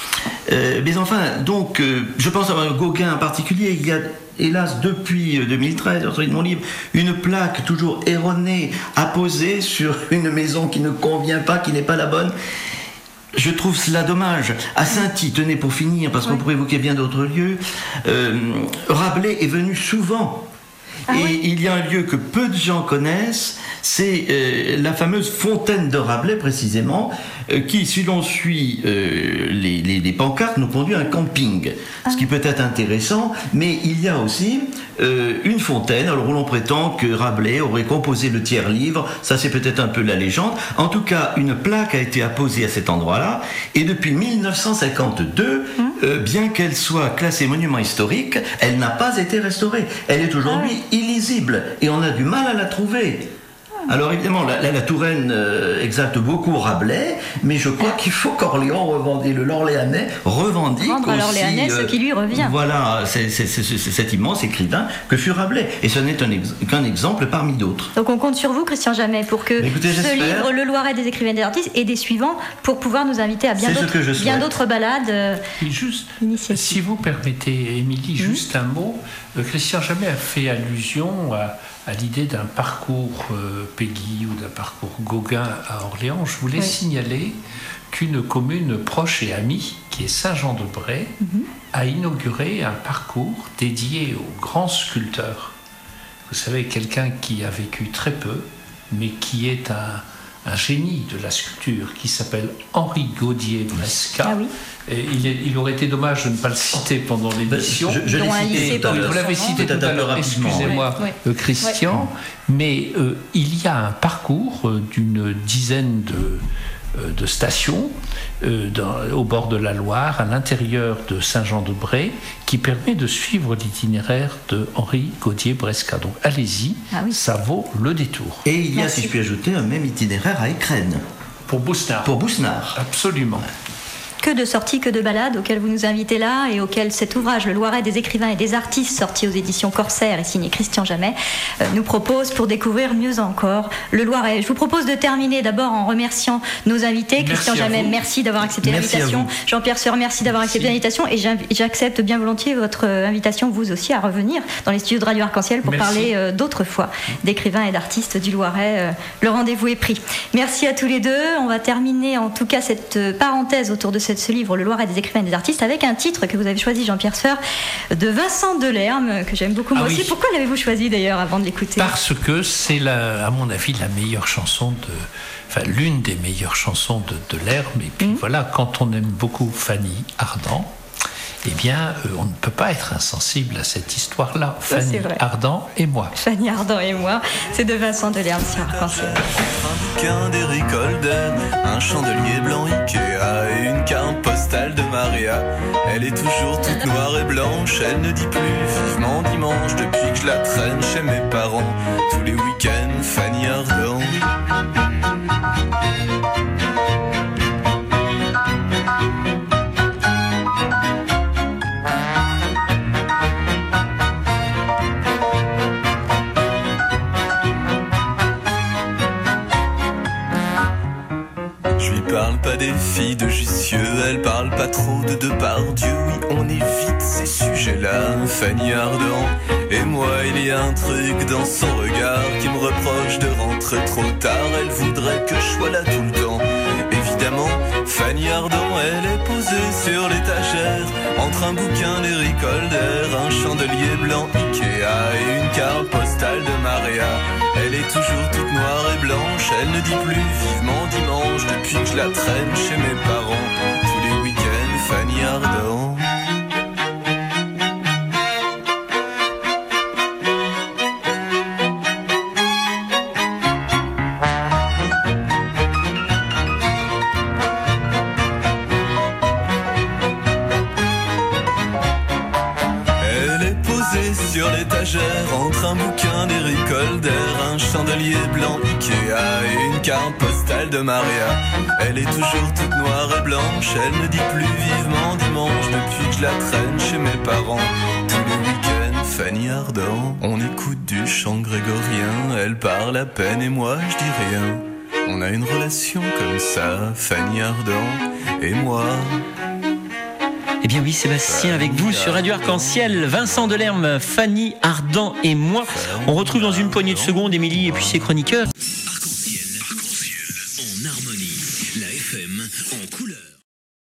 Euh, mais enfin, donc, euh, je pense à Gauguin en particulier. Il y a hélas, depuis deux mille treize, au sortie de mon livre, une plaque toujours erronée apposée sur une maison qui ne convient pas, qui n'est pas la bonne. Je trouve cela dommage. À Saint-Y, tenez pour finir, parce qu'on oui. pourrait évoquer bien d'autres lieux, euh, Rabelais est venu souvent. Ah et oui. il y a un lieu que peu de gens connaissent, c'est euh, la fameuse fontaine de Rabelais, précisément, euh, qui, si l'on suit euh, les, les, les pancartes, nous conduit à un camping. Ah. Ce qui peut être intéressant, mais il y a aussi euh, une fontaine, alors l'on prétend que Rabelais aurait composé le tiers-livre, ça c'est peut-être un peu la légende. En tout cas, une plaque a été apposée à cet endroit-là, et depuis mille neuf cent cinquante-deux, hum. euh, bien qu'elle soit classée monument historique, elle n'a pas été restaurée. Elle est aujourd'hui ah. illisible, et on a du mal à la trouver. Alors évidemment, la, la, la Touraine euh, exalte beaucoup Rabelais, mais je crois qu'il faut qu'Orléans revendique, le l'Orléanais revendique Rendre à l'Orléanais euh, ce qui lui revient. Voilà, c'est, c'est, c'est, c'est cet immense écrivain que fut Rabelais. Et ce n'est un ex, qu'un exemple parmi d'autres. Donc on compte sur vous, Christian Jamet, pour que écoutez, ce livre, Le Loiret des écrivains et des artistes, et des suivants, pour pouvoir nous inviter à bien, d'autres, bien d'autres balades euh, juste, si vous permettez, Émilie, mmh. juste un mot. Euh, Christian Jamet a fait allusion à à l'idée d'un parcours euh, Péguy ou d'un parcours Gauguin à Orléans. Je voulais oui. signaler qu'une commune proche et amie, qui est Saint-Jean-de-Bray, mm-hmm. a inauguré un parcours dédié aux grands sculpteurs. Vous savez, quelqu'un qui a vécu très peu, mais qui est un, un génie de la sculpture, qui s'appelle Henri Gaudier-Bresca. Ah oui. Et il, est, il aurait été dommage de ne pas le citer pendant l'émission. Je, je l'ai cité tout à l'heure. Vous l'avez cité tout à l'heure, excusez-moi, oui, oui. Christian. Oui. Mais euh, il y a un parcours euh, d'une dizaine de, euh, de stations euh, dans, au bord de la Loire, à l'intérieur de Saint-Jean-de-Bray, qui permet de suivre l'itinéraire de Henri Gaudier-Bresca. Donc allez-y, ah oui. ça vaut le détour. Et il y a, Merci. si je puis ajouter, un même itinéraire à Écrennes. Pour Bousnard. Pour Bousnard. Absolument. Que de sorties, que de balades auxquelles vous nous invitez là et auxquelles cet ouvrage, Le Loiret des écrivains et des artistes, sorti aux éditions Corsair et signé Christian Jamet, euh, nous propose pour découvrir mieux encore le Loiret. Je vous propose de terminer d'abord en remerciant nos invités. Merci Christian Jamet, merci d'avoir accepté merci l'invitation. Jean-Pierre Sueur, merci d'avoir merci. accepté l'invitation. Et j'accepte bien volontiers votre invitation, vous aussi, à revenir dans les studios de Radio Arc-en-Ciel pour merci. parler euh, d'autres fois d'écrivains et d'artistes du Loiret. Euh, le rendez-vous est pris. Merci à tous les deux. On va terminer en tout cas cette parenthèse autour de cette ce livre, Le Loiret des écrivains et des artistes, avec un titre que vous avez choisi, Jean-Pierre Sueur, de Vincent Delerme, que j'aime beaucoup moi ah aussi. Oui. Pourquoi l'avez-vous choisi d'ailleurs avant de l'écouter ? Parce que c'est, la, à mon avis, la meilleure chanson de... Enfin, l'une des meilleures chansons de Delerme. Et puis mmh. voilà, quand on aime beaucoup Fanny Ardant, eh bien, euh, on ne peut pas être insensible à cette histoire-là. Ça, Fanny Ardant et moi. Fanny Ardant et moi, c'est de Vincent Delerme sur Arc-en-Ciel. Un bouquin d'Eric Holden, un chandelier blanc Ikea et une carte postale de Maria. Elle est toujours toute noire et blanche, elle ne dit plus vivement dimanche depuis que je la traîne chez mes parents. Tous les week-ends, Fanny Ardant. pas des filles de Jussieu, elle parle pas trop de Depardieu. Oui, on évite ces sujets-là, Fanny Ardant et moi. Il y a un truc dans son regard qui me reproche de rentrer trop tard. Elle voudrait que je sois là tout le temps. Évidemment, Fanny Ardant, elle est posée sur l'étagère entre un bouquin d'Eric Holder, un chandelier blanc Ikea et une carte postale de Maria. Elle est toujours toute noire et blanche, elle ne dit plus vivement dimanche depuis que je la traîne chez mes parents. Tous les week-ends, Fanny Ardant. Sur l'étagère, entre un bouquin d'Eric Holder, un chandelier blanc Ikea et une carte postale de Maria. Elle est toujours toute noire et blanche, elle ne dit plus vivement dimanche depuis que je la traîne chez mes parents. Tous les week-ends, Fanny Ardant. On écoute du chant grégorien, elle parle à peine et moi je dis rien. On a une relation comme ça, Fanny Ardant et moi. Eh bien oui, Sébastien, avec vous sur Radio Arc-en-Ciel, Vincent Delerme, Fanny Ardant et moi. On retrouve dans une poignée de secondes Émilie et puis ses chroniqueurs. Arc-en-Ciel, Arc-en-Ciel en harmonie, la F M en couleur.